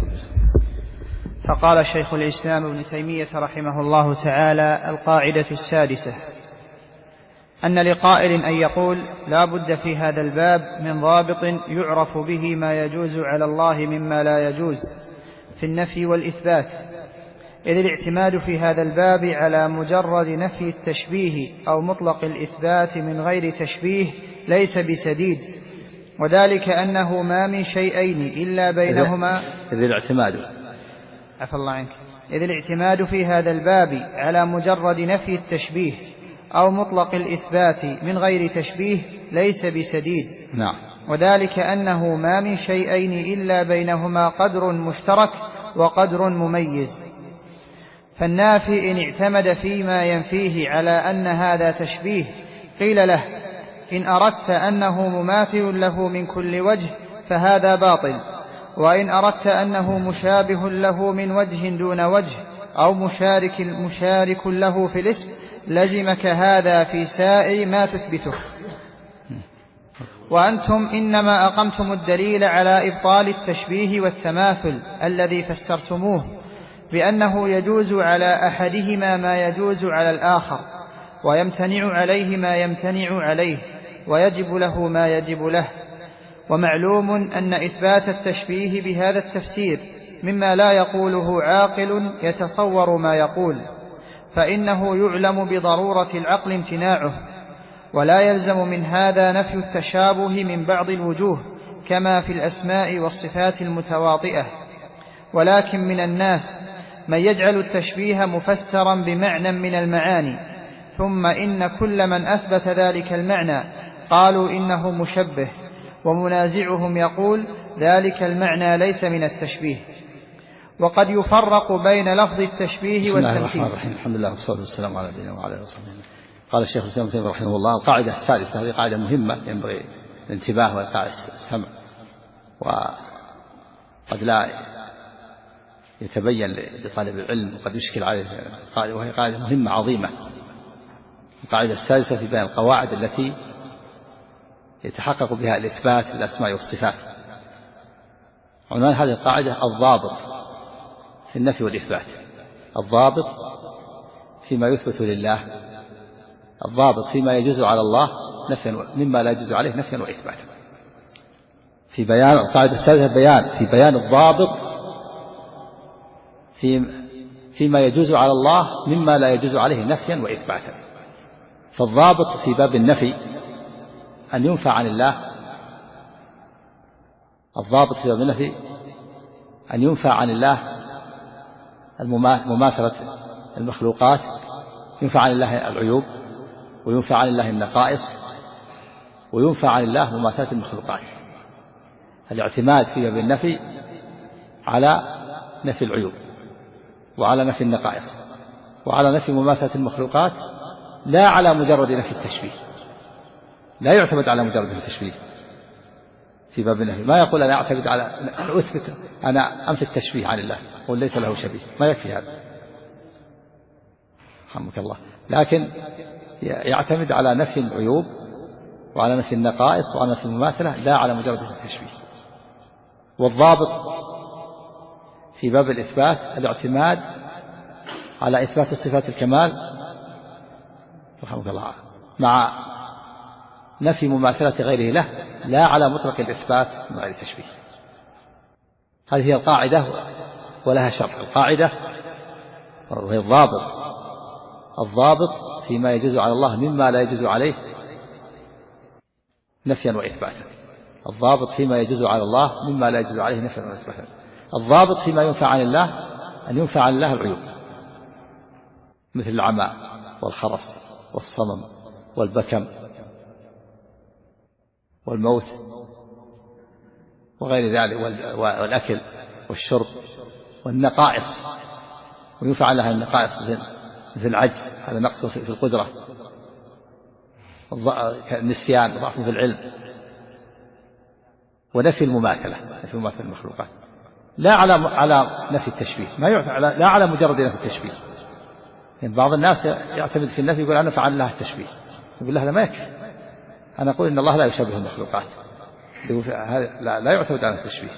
فقال شيخ الإسلام ابن تيمية رحمه الله تعالى: القاعدة السادسة أن لقائل أن يقول: لا بد في هذا الباب من ضابط يعرف به ما يجوز على الله مما لا يجوز في النفي والإثبات، إذ الاعتماد في هذا الباب على مجرد نفي التشبيه أو مطلق الإثبات من غير تشبيه ليس بسديد، وذلك أنه ما من شيئين إلا بينهما إذ الاعتماد في هذا الباب على مجرد نفي التشبيه أو مطلق الإثبات من غير تشبيه ليس بسديد. وذلك أنه ما من شيئين إلا بينهما قدر مشترك وقدر مميز. فالنافي إن اعتمد فيما ينفيه على أن هذا تشبيه قيل له: إن أردت أنه مماثل له من كل وجه فهذا باطل، وإن أردت أنه مشابه له من وجه دون وجه أو مشارك له في الاسم لزمك هذا في سائر ما تثبته. وأنتم إنما أقمتم الدليل على إبطال التشبيه والتماثل الذي فسرتموه بأنه يجوز على أحدهما ما يجوز على الآخر، ويمتنع عليه ما يمتنع عليه، ويجب له ما يجب له. ومعلوم أن إثبات التشبيه بهذا التفسير مما لا يقوله عاقل يتصور ما يقول، فإنه يعلم بضرورة العقل امتناعه، ولا يلزم من هذا نفي التشابه من بعض الوجوه كما في الأسماء والصفات المتواطئة. ولكن من الناس من يجعل التشبيه مفسرا بمعنى من المعاني، ثم إن كل من أثبت ذلك المعنى قالوا إنه مشبه، ومنازعهم يقول ذلك المعنى ليس من التشبيه. وقد يفرق بين لفظ التشبيه والتمثيل. الحمد لله والصلاة والسلام على نبينا وعلى آله وصحبه. قال الشيخ الإسلام ابن تيمية رحمه الله: القاعدة السادسة، هذه قاعدة مهمة ينبغي الانتباه وإلقاء السمع، وقد لا يتبين لطالب العلم وقد يشكل عليه القاعدة، وهي قاعدة مهمة عظيمة. القاعدة السادسة في بيان القواعد التي يتحقق بها الإثبات للأسماء والصفات. عنوان هذه القاعدة: الضابط في النفي والإثبات. الضابط فيما يثبت لله، الضابط فيما يجوز على الله نفيا مما لا يجوز عليه نفيا وإثباتا. في بيان القاعدة السادسة في بيان الضابط فيما يجوز على الله مما لا يجوز عليه نفيا وإثباتا. فالضابط في باب النفي أن ينفى عن الله، الضابط في باب النفي أن ينفى عن الله مماثلة المخلوقات، ينفى عن الله العيوب، وينفى عن الله النقائص، وينفى عن الله مماثلة المخلوقات. الاعتماد في باب النفي على نفي العيوب، وعلى نفي النقائص، وعلى نفي مماثلة المخلوقات، لا على مجرد نفي التشبيه. لا يعتمد على مجرد نفي التشبيه في باب النفي. ما يقول أنا أعتمد على أن أثبت، أنا أنفي التشبيه عن الله قل ليس له شبيه، ما يكفي هذا رحمك الله، لكن يعتمد على نفي العيوب وعلى نفي النقائص وعلى نفي المماثلة، لا على مجرد التشبيه. والضابط في باب الإثبات الاعتماد على إثبات صفات الكمال رحمك الله مع نفي مماثلة غيره له، لا على مطلق الإثبات من غير تشبيه. هذه هي القاعدة ولها شرط. القاعدة وهي الضابط فيما يجوز على الله مما لا يجوز عليه نفيا وإثباتا. الضابط فيما يجوز على الله مما لا يجوز عليه نفيا وإثباتا. الضابط فيما ينفى عن الله أن ينفى عن الله العيوب، مثل العمى والخرس والصمم والبكم والموت وغير ذلك، والأكل والشرب والنقائص، ويفعل لها النقائص مثل العجز، هذا نقص في القدرة، النسيان، ضعف في العلم، ونفي المماثلة، نفي مماثلة المخلوقات، لا على نفي التشبيه، لا على مجرد نفي التشبيه. يعني بعض الناس يعتمد في النفي يقول أنا فعل لها التشبيه، يقول له هذا ما يكفي، أنا أقول إن الله لا يشبه المخلوقات، لا يعتمد على التشبيه،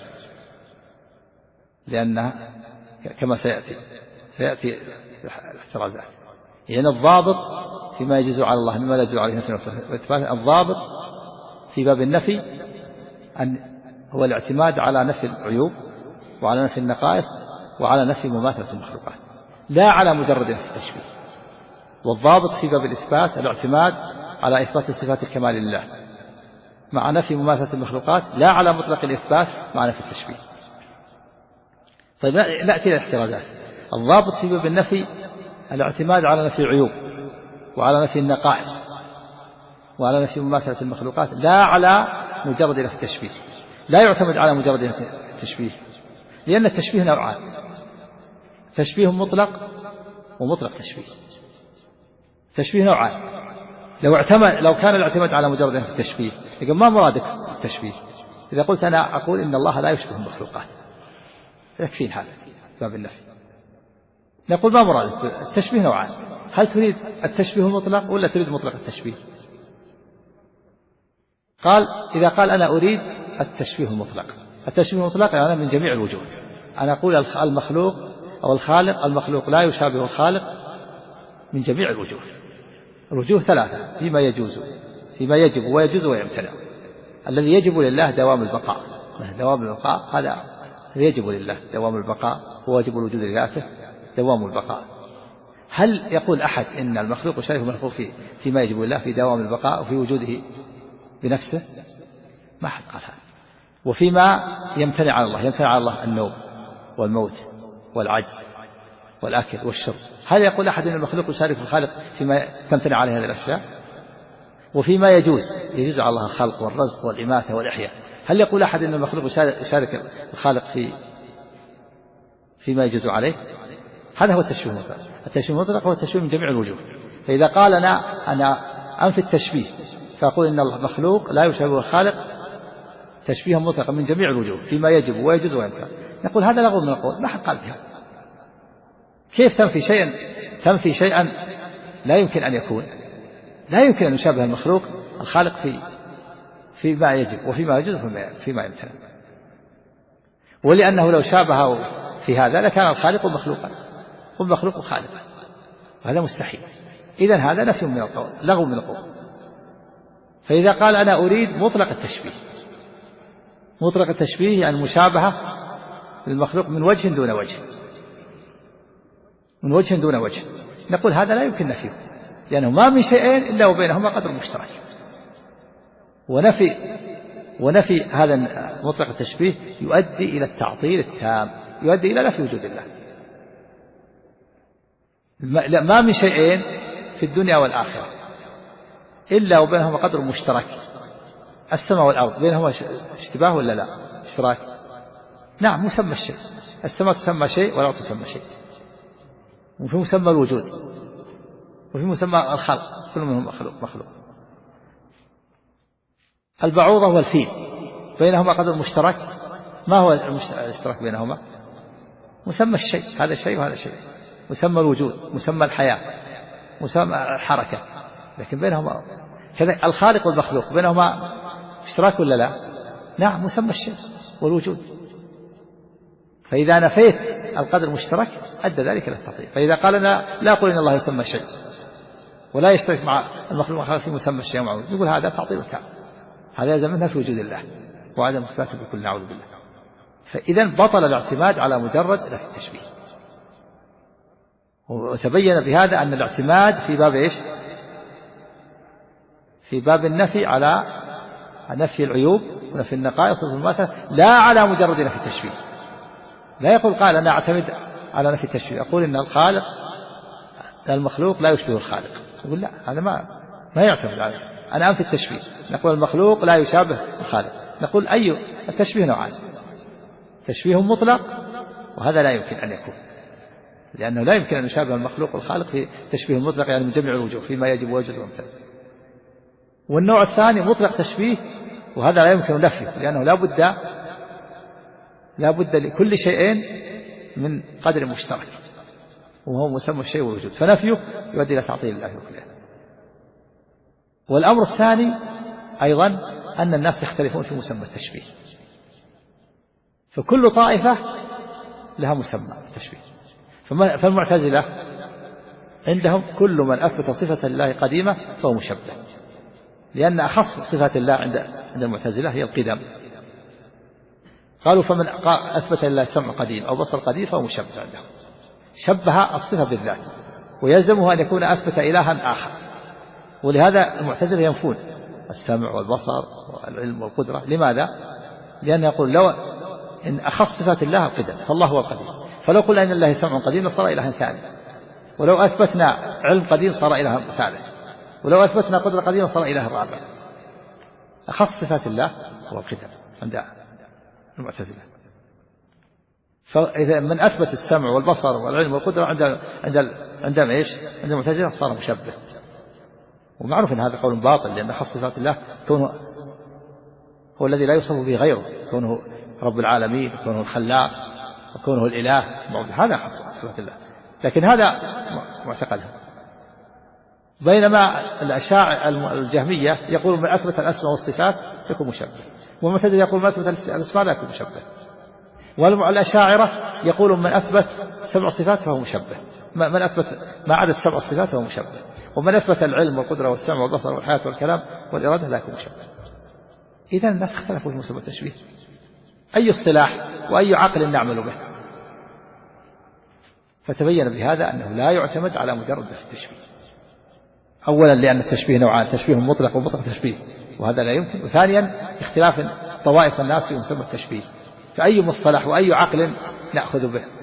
لأنها كما سيأتي الاحترازات. يعني الضابط فيما يجوز على الله مما لا يجوز عليه نفي والإثبات، الضابط في باب النفي هو الاعتماد على نفي العيوب وعلى نفي النقائص وعلى نفي مماثلة المخلوقات، لا على مجرد نفي التشبيه. والضابط في باب الإثبات الاعتماد على إثبات صفات الكمال لله مع نفي مماثلة المخلوقات، لا على مطلق الإثبات مع نفي التشبيه. طيب نأتي إلى الاحترازات. الضابط في باب النفي الاعتماد على نفي العيوب وعلى نفي النقائص وعلى نفي مماثلة المخلوقات، لا على مجرد نفي التشبيه. لا يعتمد على مجرد نفي التشبيه، لأن التشبيه نوعان: تشبيه مطلق ومطلق تشبيه. تشبيه نوعان. لو كان الاعتماد على مجرد نفي التشبيه، يقول ما مرادك التشبيه؟ إذا قلت أنا أقول إن الله لا يشبه المخلوقات، يكفين هذا باب النفي. نقول ما مرادك؟ التشبيه نوعان: هل تريد التشبيه المطلق ولا تريد مطلق التشبيه؟ إذا قال أنا أريد التشبيه المطلق. التشبيه المطلق يعني من جميع الوجوه. أنا أقول المخلوق أو الخالق، المخلوق لا يشابه الخالق من جميع الوجوه. الوجوه ثلاثة: فيما يجوز، فيما يجب ويجوز ويمتنع. الذي يجب لله دوام البقاء، دوام البقاء هذا يجب لله، دوام البقاء هو واجب الوجود لذاته، دوام البقاء. هل يقول أحد إن المخلوق يشارك المخلوق فيما يجب لله في دوام البقاء وفي وجوده بنفسه؟ ما حد قال هذا. وفيما يمتنع على الله، يمتنع على الله النوم والموت والعجز والأكل والشرب، هل يقول أحد أن المخلوق يشارك الخالق فيما تمتنع عليه هذه الأشياء؟ وفيما يجوز على الله الخلق والرزق والإماتة والإحياء، هل يقول أحد أن المخلوق يشارك الخالق فيما يجوز عليه؟ هذا هو التشبيه المطلق. التشبيه المطلق هو التشبيه من جميع الوجوه. فإذا قال أنا أنفي التشبيه فأقول إن المخلوق لا يشابه الخالق تشبيها مطلقا من جميع الوجوه فيما يجب ويجوز ويمتنع، نقول هذا لغو من القول، ما حد قال بها. كيف تنفي شيئا لا يمكن أن يكون، لا يمكن أن يشابه المخلوق الخالق فيما يجب وفيما يجوز وفيما يمتنع. ولأنه لو شابهه في هذا لكان الخالق مخلوقا والمخلوق خالقا، وهذا مستحيل. إذن هذا نفي من القول، لغو من القول. فإذا قال أنا أريد مطلق التشبيه، مطلق التشبيه يعني مشابهة للمخلوق من وجه دون وجه، من وجه دون وجه، نقول هذا لا يمكن نفيه، لأنه ما من شيئين إلا وبينهما قدر مشترك. ونفي هذا مطلق التشبيه يؤدي إلى التعطيل التام، يؤدي إلى نفي وجود الله. ما من شيئين في الدنيا والآخرة إلا وبينهما قدر مشترك. السماء والأرض بينهما اشتباه ولا لا؟ اشتراك. نعم، مسمى الشيء، السماء تسمى شيء والأرض تسمى شيء، وفي مسمى الوجود وفي مسمى الخلق، كل منهم مخلوق. البعوضة والفيل بينهما قدر مشترك، ما هو الاشتراك بينهما؟ مسمى الشيء، هذا شيء وهذا شيء، مسمى الوجود، مسمى الحياة، مسمى الحركة، لكن بينهما كذا. الخالق والمخلوق بينهما اشتراك ولا لا؟ نعم، مسمى الشيء والوجود. فإذا نفيت القدر المشترك أدى ذلك إلى التعطيل. فإذا قال أنا لا أقول إن الله يسمى شيء ولا يشترك مع المخلوق في مسمى الشيء ومعه، يقول هذا تعطيل كامل، هذا يلزم منها في وجود الله وعدم إثباته بكل، نعوذ بالله. فإذا بطل الاعتماد على مجرد نفي التشبيه. وتبين بهذا أن الاعتماد في باب إيش؟ في باب النفي على نفي العيوب ونفي النقائص والمماثلة، لا على مجرد نفي التشبيه. لا يقول قال أنا أعتمد على نفي التشبيه، أقول إن الخالق المخلوق لا يشبه الخالق، يقول لا، هذا ما يعتمد عليه. أنا أنفي التشبيه، نقول المخلوق لا يشابه الخالق، نقول أي التشبيه نوعان: تشبيه مطلق وهذا لا يمكن أن يكون، لأنه لا يمكن أن يشابه المخلوق والخالق في تشبيه مطلق يعني من جميع الوجوه فيما يجب ويجوز ويمتنع. والنوع الثاني مطلق تشبيه، وهذا لا يمكن نفيه، لأنه لا بد لكل شيئين من قدر مشترك، وهو مسمى الشيء والوجود، فنفيه يؤدي إلى تعطيل الله كله. والأمر الثاني أيضا أن الناس يختلفون في مسمى التشبيه، فكل طائفة لها مسمى التشبيه. فالمعتزلة عندهم كل من أثبت صفة الله قديمة فهو مشبه، لأن أخص صفات الله عند المعتزلة هي القدم. قالوا فمن أثبت لله سمع قديم أو بصر قديم فهو مشبه عندهم، شبه الصفة بالذات، ويلزمه أن يكون أثبت إلها آخر. ولهذا المعتزلة ينفون السمع والبصر والعلم والقدرة. لماذا؟ لأن يقول لو إن أخص صفات الله القدم فالله هو القديم، فلو قلنا إن الله سمع قديم لصار إلها ثاني، ولو أثبتنا علم قديم صار إلها ثالث، ولو أثبتنا قدرة قديمة صار إله رابع. أخص صفات الله هو القدم عند المعتزلة. فإذا من أثبت السمع والبصر والعلم والقدرة عندهم إيش؟ عند المعتزلة صار مشبه. ومعروف أن هذا قول باطل، لأن أخص صفات الله كونه هو الذي لا يوصف به غيره، كونه رب العالمين وكونه الخلاق وكونه الإله، هذا أخص صفات الله. لكن هذا معتقدهم. بينما الأشاعرة الجهمية يقول من أثبت الأسماء والصفات يكون مشبه، والمعتزلة يقول من أثبت الأسماء لا يكون مشبه. والأشاعرة يقول من أثبت سبع صفات فهو مشبه، من أثبت ما عدا السبع صفات فهو مشبه، ومن أثبت العلم والقدرة والسمع والبصر والحياة والكلام والإرادة لا يكون مشبه. إذا الناس اختلفوا في مسمى التشبيه. أي اصطلاح وأي عقل نعمل به؟ فتبين بهذا أنه لا يعتمد على مجرد التشبيه. أولا لأن التشبيه نوعان، تشبيه مطلق ومطلق تشبيه، وهذا لا يمكن. وثانيا اختلاف طوائف الناس في مسمى التشبيه، فأي مصطلح وأي عقل نأخذ به؟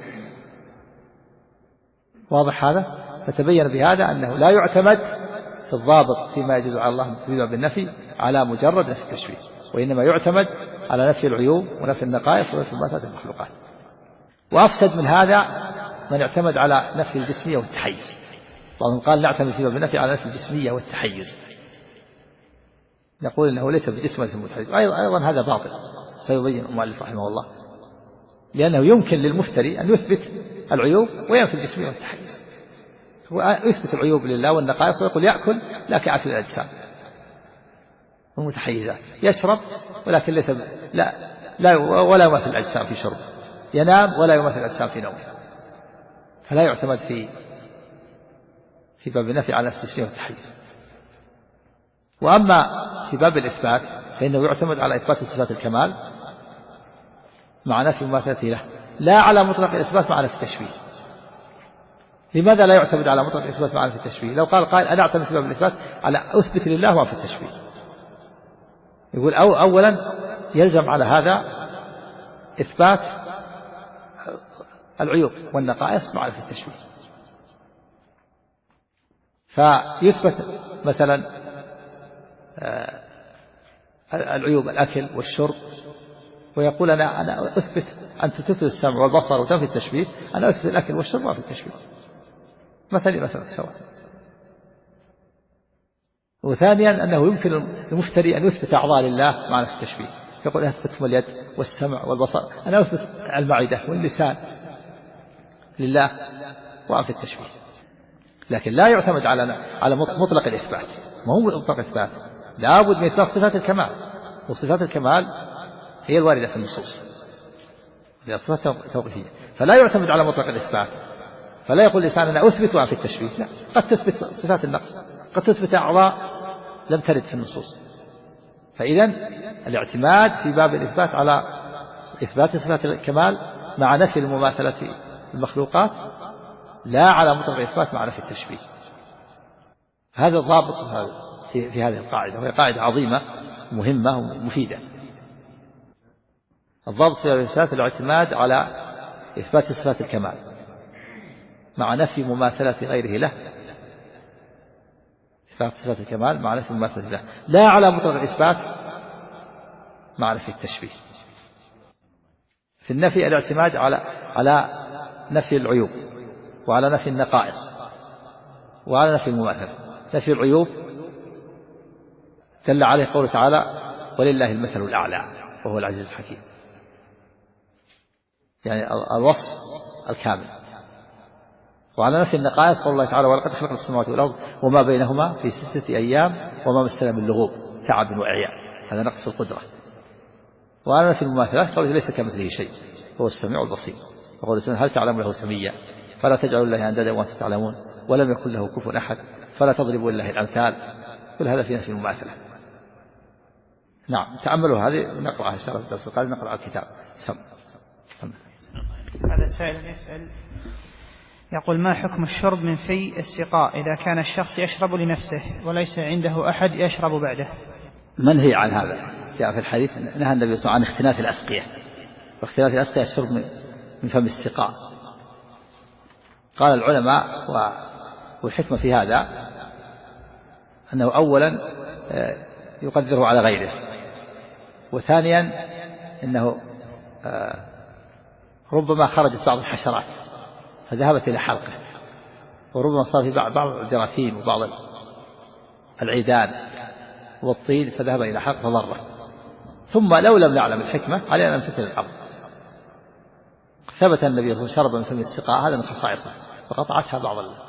واضح هذا؟ فتبين بهذا أنه لا يعتمد في الضابط فيما يجوز على الله بالنفي على مجرد نفي التشبيه، وإنما يعتمد على نفي العيوب ونفي النقائص ونفي صفات المخلوقات. وأفسد من هذا من اعتمد على نفي الجسمية والتحيز. بعضهم قال نعتمد فيما بالنفي على نفي الجسمية والتحيز، نقول إنه ليس بجسم وليس متحيز. أيضا هذا باطل، سيبين المؤلف رحمه الله، لأنه يمكن للمفتري أن يثبت العيوب وينفي الجسمية والتحيز، ويثبت العيوب لله والنقائص ويقول يأكل لا كأكل الأجسام والمتحيزات، يشرب ولكن ليس ولا يمثل الأجسام في شرب، ينام ولا يمثل الأجسام في نومه. فلا يعتمد في باب النفي على نفس الجسمية والتحيز. وأما في باب الإثبات فإنه يعتمد على إثبات صفات الكمال مع نفي مماثلته له، لا على مطلق الإثبات مع نفي التشبيه. لماذا لا يعتمد على مطلق الإثبات مع نفي التشبيه؟ لو قال أنا أعتمد في باب الإثبات على أثبت لله وفي التشبيه، يقول أولا يلزم على هذا إثبات العيوب والنقائص مع نفي التشبيه. فيثبت مثلا العيوب الأكل والشرب، ويقول أنا أثبت أن تثبت السمع والبصر وتنفي التشبيه، أنا أثبت الأكل والشرب وفي التشبيه مثلا سواء. وثانيا أنه يمكن المفتري أن يثبت أعضاء لله مع نفي التشبيه، يقول أثبت اليد والسمع والبصر، أنا أثبت المعدة واللسان لله وفي التشبيه. لكن لا يعتمد على مطلق الإثبات، ما هو مطلق الإثبات، لا بد من إثبات صفات الكمال، وصفات الكمال هي الواردة في النصوص، هي صفات توقيفية، فلا يعتمد على مطلق الإثبات. فلا يقول الإنسان أنا أثبت وأنفي التشبيه، لا، قد تثبت صفات النقص، قد تثبت أعضاء لم ترد في النصوص. فإذا الاعتماد في باب الإثبات على إثبات صفات الكمال مع نفي المماثلة المخلوقات، لا على مطلق الإثبات مع نفي التشبيه. هذا الضابط في هذه القاعدة، وهي قاعدة عظيمة مهمة ومفيدة. الضابط في الإثبات الاعتماد على إثبات صفات الكمال مع نفي مماثلة غيره له، إثبات صفات الكمال مع نفي مماثلة له، لا على مطلق الإثبات مع نفي التشبيه. في النفي الاعتماد على نفي العيوب وعلى نفي النقائص وعلى نفي المماثلة. نفي العيوب دل عليه قوله تعالى ولله المثل الأعلى وهو العزيز الحكيم، يعني الوصف الكامل. وعلى نفي النقائص قول الله تعالى ولقد خلقنا السماوات والأرض وما بينهما في 6 أيام وما مسنا من لغوب تعب وإعياء، هذا نقص القدرة. وعلى نفي المماثلة قوله ليس كمثله شيء هو السميع البصير، وقوله سبحانه هل تعلم له سميا فلا تجعلوا الله أندادا وأنتم تعلمون ولم يكن له كفوا أحد فلا تضربوا لله الأمثال. كل هذا في نفي المماثلة. نعم تأملوا هذه نقرأها إن شاء الله في الدرس القادم، نقرأ الكتاب. هذا سائل يسأل يقول ما حكم الشرب من في السقاء إذا كان الشخص يشرب لنفسه وليس عنده أحد يشرب بعده؟ منهي عن هذا. جاء في الحديث نهى النبي صلى الله عليه وسلم عن اختلاف الأسقية، واختلاف الأسقية الشرب من فم السقاء. قال العلماء والحكمة في هذا أنه أولا يقدره على غيره، وثانيا أنه ربما خرجت بعض الحشرات فذهبت إلى حلقه، وربما صار في بعض الجراثيم وبعض العيدان والطين فذهب إلى حلقه فضره. ثم لو لم نعلم الحكمة علينا أن نمتثل الأمر. ثبت النبي صلى الله عليه وسلم شرب من فم السقاء، هذا من خصائصه، فقطعتها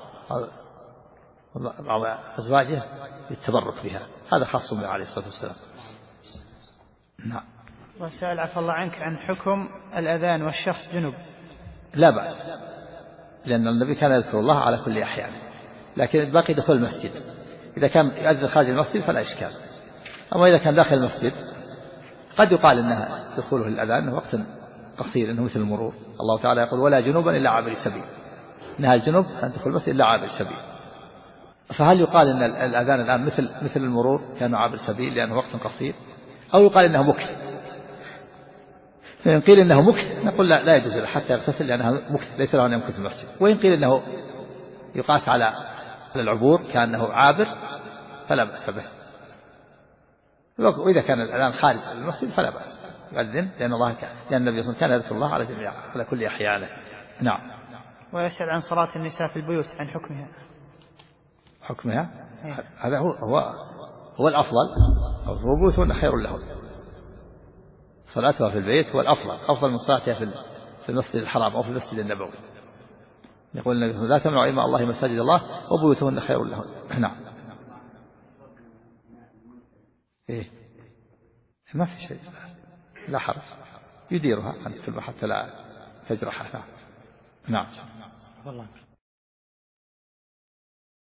بعض أزواجه للتبرك بها، هذا خاص به عليه الصلاة والسلام. نعم. وسأل عفى الله عنك عن حكم الأذان والشخص جنب. لا بأس، لأن النبي كان يذكر الله على كل أحيانه، لكن باقي دخول المسجد. إذا كان يؤذن خارج المسجد فلا إشكال، أما إذا كان داخل المسجد قد يقال إنها دخوله الأذان وقت قصير، إنه مثل المرور. الله تعالى يقول ولا جنوبا إلا عابر سبيل، نهى الجنوب أن تدخل المسجد إلا عابر سبيل. فهل يقال إن الأذان الآن مثل المرور كأنه عابر سبيل لأنه وقت قصير، أو يقال إنه مكث؟ فإن قيل إنه مكث نقول لا يجوز له حتى يغتسل لأنها مكث ليس له أن يمكث في المسجد. وإن قيل إنه يقاس على العبور كأنه عابر فلا بأس به. وإذا كان الأذان خارج المسجد فلا بأس يؤذن، لأن النبي صلى الله عليه وسلم كان يذكر الله على كل أحيانه. نعم. ويسأل عن صلاة النساء في البيوت عن حكمها. هذا هو الأفضل، وبيوتهن خير لهن. صلاتها في البيت هو الأفضل، أفضل من صلاتها في المسجد الحرام أو في المسجد النبوي. يقول النبي صلى الله عليه وسلم لا تمنعوا إماء الله مساجد الله وبيوتهن خير لهن. نعم. إيه ما في شيء، لا حرج، يديرها حتى لا تجرحها. نعم.